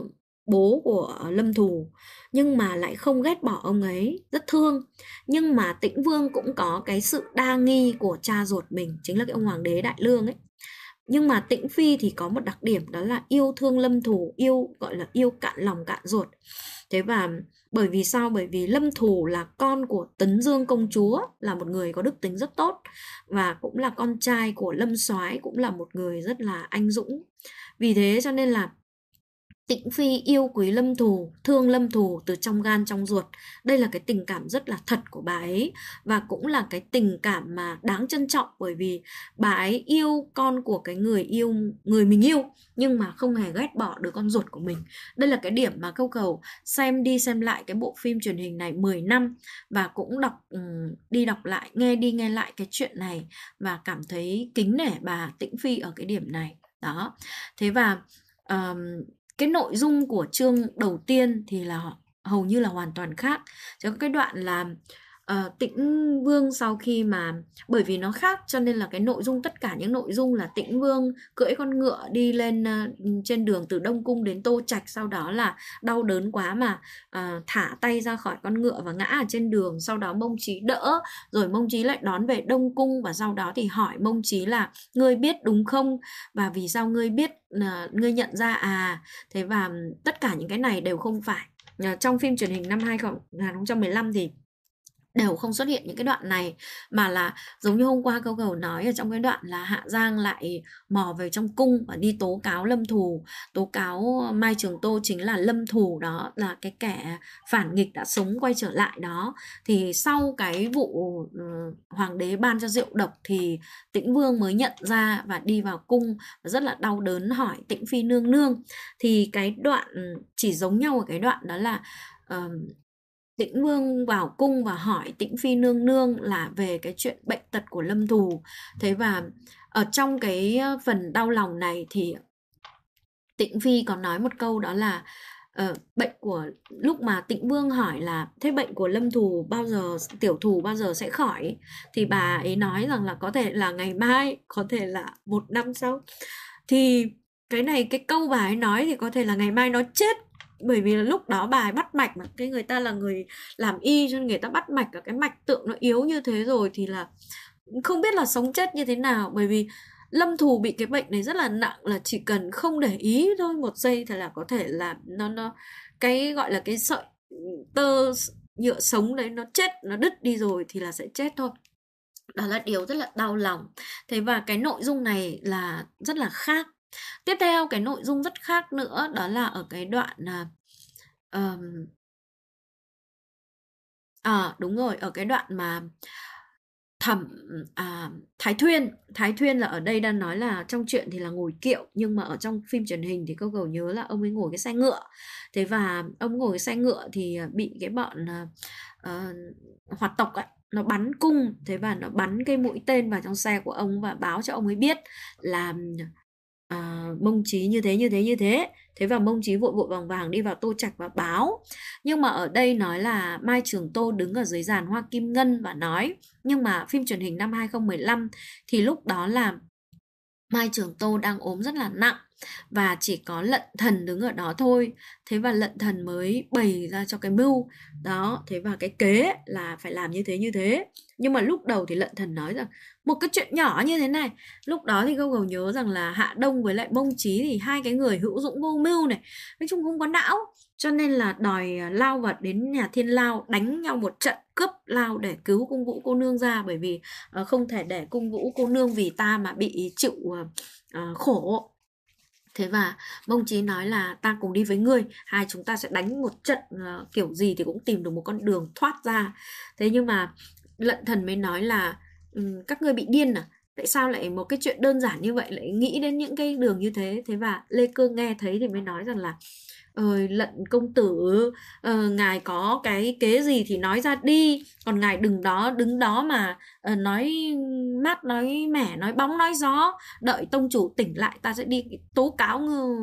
bố của Lâm Thù, nhưng mà lại không ghét bỏ ông ấy, rất thương. Nhưng mà Tĩnh Vương cũng có cái sự đa nghi của cha ruột mình, chính là cái ông hoàng đế Đại Lương ấy. Nhưng mà Tĩnh Phi thì có một đặc điểm, đó là yêu thương Lâm Thù, gọi là yêu cạn lòng cạn ruột. Thế và bởi vì sao? Bởi vì Lâm Thù là con của Tấn Dương công chúa, là một người có đức tính rất tốt, và cũng là con trai của Lâm Soái, cũng là một người rất là anh dũng. Vì thế cho nên là Tĩnh Phi yêu quý Lâm Thù, thương Lâm Thù từ trong gan trong ruột. Đây là cái tình cảm rất là thật của bà ấy, và cũng là cái tình cảm mà đáng trân trọng, bởi vì bà ấy yêu con của cái người mình yêu, nhưng mà không hề ghét bỏ đứa con ruột của mình. Đây là cái điểm mà Câu Cầu xem đi xem lại cái bộ phim truyền hình này 10 năm, và cũng đọc lại, nghe đi nghe lại cái chuyện này, và cảm thấy kính nể bà Tĩnh Phi ở cái điểm này. Đó. Thế và cái nội dung của chương đầu tiên thì là hầu như là hoàn toàn khác. Chỉ có cái đoạn là Tĩnh Vương sau khi mà, bởi vì nó khác cho nên là cái nội dung, tất cả những nội dung là Tĩnh Vương cưỡi con ngựa đi lên trên đường từ Đông Cung đến Tô Trạch, sau đó là đau đớn quá mà thả tay ra khỏi con ngựa và ngã ở trên đường, sau đó Mông Chí đỡ, rồi Mông Chí lại đón về Đông Cung, và sau đó thì hỏi Mông Chí là ngươi biết đúng không, và vì sao ngươi biết, ngươi nhận ra à. Thế và tất cả những cái này đều không phải trong phim truyền hình năm 2015 thì đều không xuất hiện những cái đoạn này, mà là giống như hôm qua Câu Cầu nói ở trong cái đoạn là Hạ Giang lại mò về trong cung và đi tố cáo Lâm Thù, tố cáo Mai Trường Tô chính là Lâm Thù, đó là cái kẻ phản nghịch đã sống quay trở lại đó. Thì sau cái vụ hoàng đế ban cho rượu độc thì Tĩnh Vương mới nhận ra và đi vào cung và rất là đau đớn hỏi Tĩnh Phi nương nương. Thì cái đoạn chỉ giống nhau ở cái đoạn đó là Tĩnh Vương vào cung và hỏi Tĩnh Phi nương nương là về cái chuyện bệnh tật của Lâm Thù. Thế và ở trong cái phần đau lòng này thì Tĩnh Phi có nói một câu, đó là bệnh của, lúc mà Tĩnh Vương hỏi là thế bệnh của Lâm Thù bao giờ, Tiểu Thù bao giờ sẽ khỏi, thì bà ấy nói rằng là có thể là ngày mai, có thể là 1 năm sau. Thì cái này, cái câu bà ấy nói thì có thể là ngày mai nó chết, bởi vì là lúc đó bà ấy bắt mạch mà, cái người ta là người làm y cho nên người ta bắt mạch, cả cái mạch tượng nó yếu như thế rồi thì là không biết là sống chết như thế nào. Bởi vì Lâm Thù bị cái bệnh này rất là nặng, là chỉ cần không để ý thôi 1 giây thì là có thể là nó cái gọi là cái sợi tơ nhựa sống đấy nó chết, nó đứt đi rồi thì là sẽ chết thôi. Đó là điều rất là đau lòng. Thế và cái nội dung này là rất là khác. Tiếp theo cái nội dung rất khác nữa đó là ở cái đoạn đúng rồi, ở cái đoạn mà thẩm Thái Thuyên là ở đây đang nói là trong truyện thì là ngồi kiệu, nhưng mà ở trong phim truyền hình thì Câu Cầu nhớ là ông ấy ngồi cái xe ngựa. Thế và ông ngồi cái xe ngựa thì bị cái bọn hoạt tộc ấy nó bắn cung, thế và nó bắn cái mũi tên vào trong xe của ông và báo cho ông ấy biết là Mông Chí như thế như thế như thế. Thế và Mông Chí vội vội vàng vàng đi vào Tô Trạch và báo. Nhưng mà ở đây nói là Mai Trường Tô đứng ở dưới giàn hoa kim ngân và nói, nhưng mà phim truyền hình năm 2015 thì lúc đó là Mai Trường Tô đang ốm rất là nặng và chỉ có Lận Thần đứng ở đó thôi. Thế và Lận Thần mới bày ra cho cái mưu đó, thế và cái kế là phải làm như thế như thế. Nhưng mà lúc đầu thì Lận Thần nói rằng một cái chuyện nhỏ như thế này, lúc đó thì Câu Cầu nhớ rằng là Hạ Đông với lại Mông Chí thì hai cái người hữu dũng vô mưu này, nói chung không có não, cho nên là đòi lao vào đến nhà Thiên Lao đánh nhau một trận, cướp lao để cứu Cung Vũ cô nương ra, bởi vì không thể để Cung Vũ cô nương vì ta mà bị chịu khổ. Thế và Mông Chí nói là ta cùng đi với ngươi, hai chúng ta sẽ đánh một trận kiểu gì thì cũng tìm được một con đường thoát ra. Thế nhưng mà Lận Thần mới nói là các ngươi bị điên à? Tại sao lại một cái chuyện đơn giản như vậy lại nghĩ đến những cái đường như thế? Thế và Lê Cương nghe thấy thì mới nói rằng là Lận công tử, ngài có cái kế gì thì nói ra đi, còn ngài đừng đứng đó mà nói mát nói mẻ, nói bóng nói gió, đợi tông chủ tỉnh lại ta sẽ đi tố cáo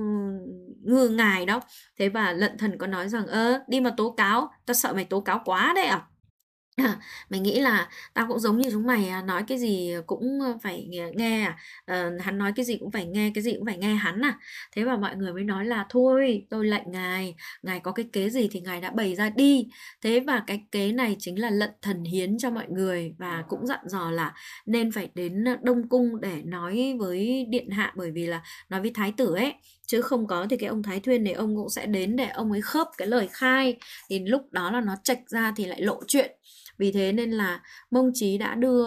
ngư ngài đó. Thế và Lận Thần có nói rằng đi mà tố cáo, ta sợ mày tố cáo quá đấy à. Mày nghĩ là tao cũng giống như chúng mày à, nói cái gì cũng phải nghe à, hắn nói cái gì cũng phải nghe, cái gì cũng phải nghe hắn à. Thế mà mọi người mới nói là thôi tôi lệnh ngài có cái kế gì thì ngài đã bày ra đi. Thế và cái kế này chính là Lận Thần hiến cho mọi người, và cũng dặn dò là nên phải đến Đông Cung để nói với điện hạ, bởi vì là nói với thái tử ấy, chứ không có thì cái ông Thái Thuyên này ông cũng sẽ đến để ông ấy khớp cái lời khai, thì lúc đó là nó chệch ra thì lại lộ chuyện. Vì thế nên là Mông Chí đã đưa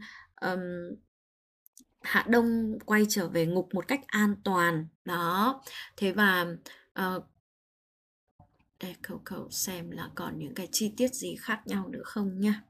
Hạ Đông quay trở về ngục một cách an toàn đó. Thế và để Câu xem là còn những cái chi tiết gì khác nhau nữa không nha.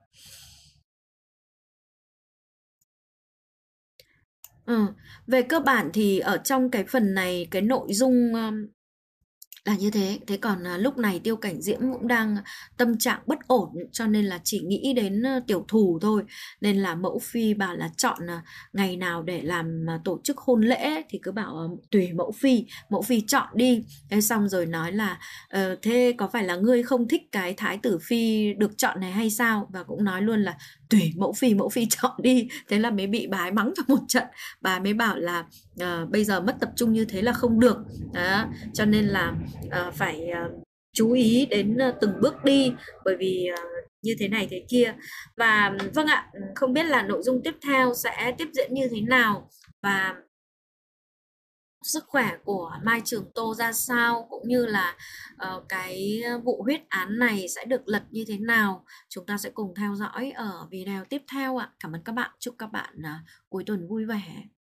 Về cơ bản thì ở trong cái phần này, cái nội dung Là như thế. Thế còn, lúc này Tiêu Cảnh Diễm cũng đang tâm trạng bất ổn, cho nên là chỉ nghĩ đến, tiểu thù thôi. Nên là mẫu phi bảo là chọn, ngày nào để làm, tổ chức hôn lễ thì cứ bảo, tùy mẫu phi chọn đi. Thế xong rồi nói là "Thế có phải là ngươi không thích cái thái tử phi được chọn này hay sao?" Và cũng nói luôn là "Tùy mẫu phi chọn đi." Thế là mới bị bà ấy mắng cho một trận. Bà ấy mới bảo là "Bây giờ mất tập trung như thế là không được." Đó, cho nên là phải chú ý đến từng bước đi, bởi vì như thế này thế kia. Và vâng ạ, không biết là nội dung tiếp theo sẽ tiếp diễn như thế nào, và sức khỏe của Mai Trường Tô ra sao, cũng như là cái vụ huyết án này sẽ được lật như thế nào, chúng ta sẽ cùng theo dõi ở video tiếp theo ạ. Cảm ơn các bạn, chúc các bạn cuối tuần vui vẻ.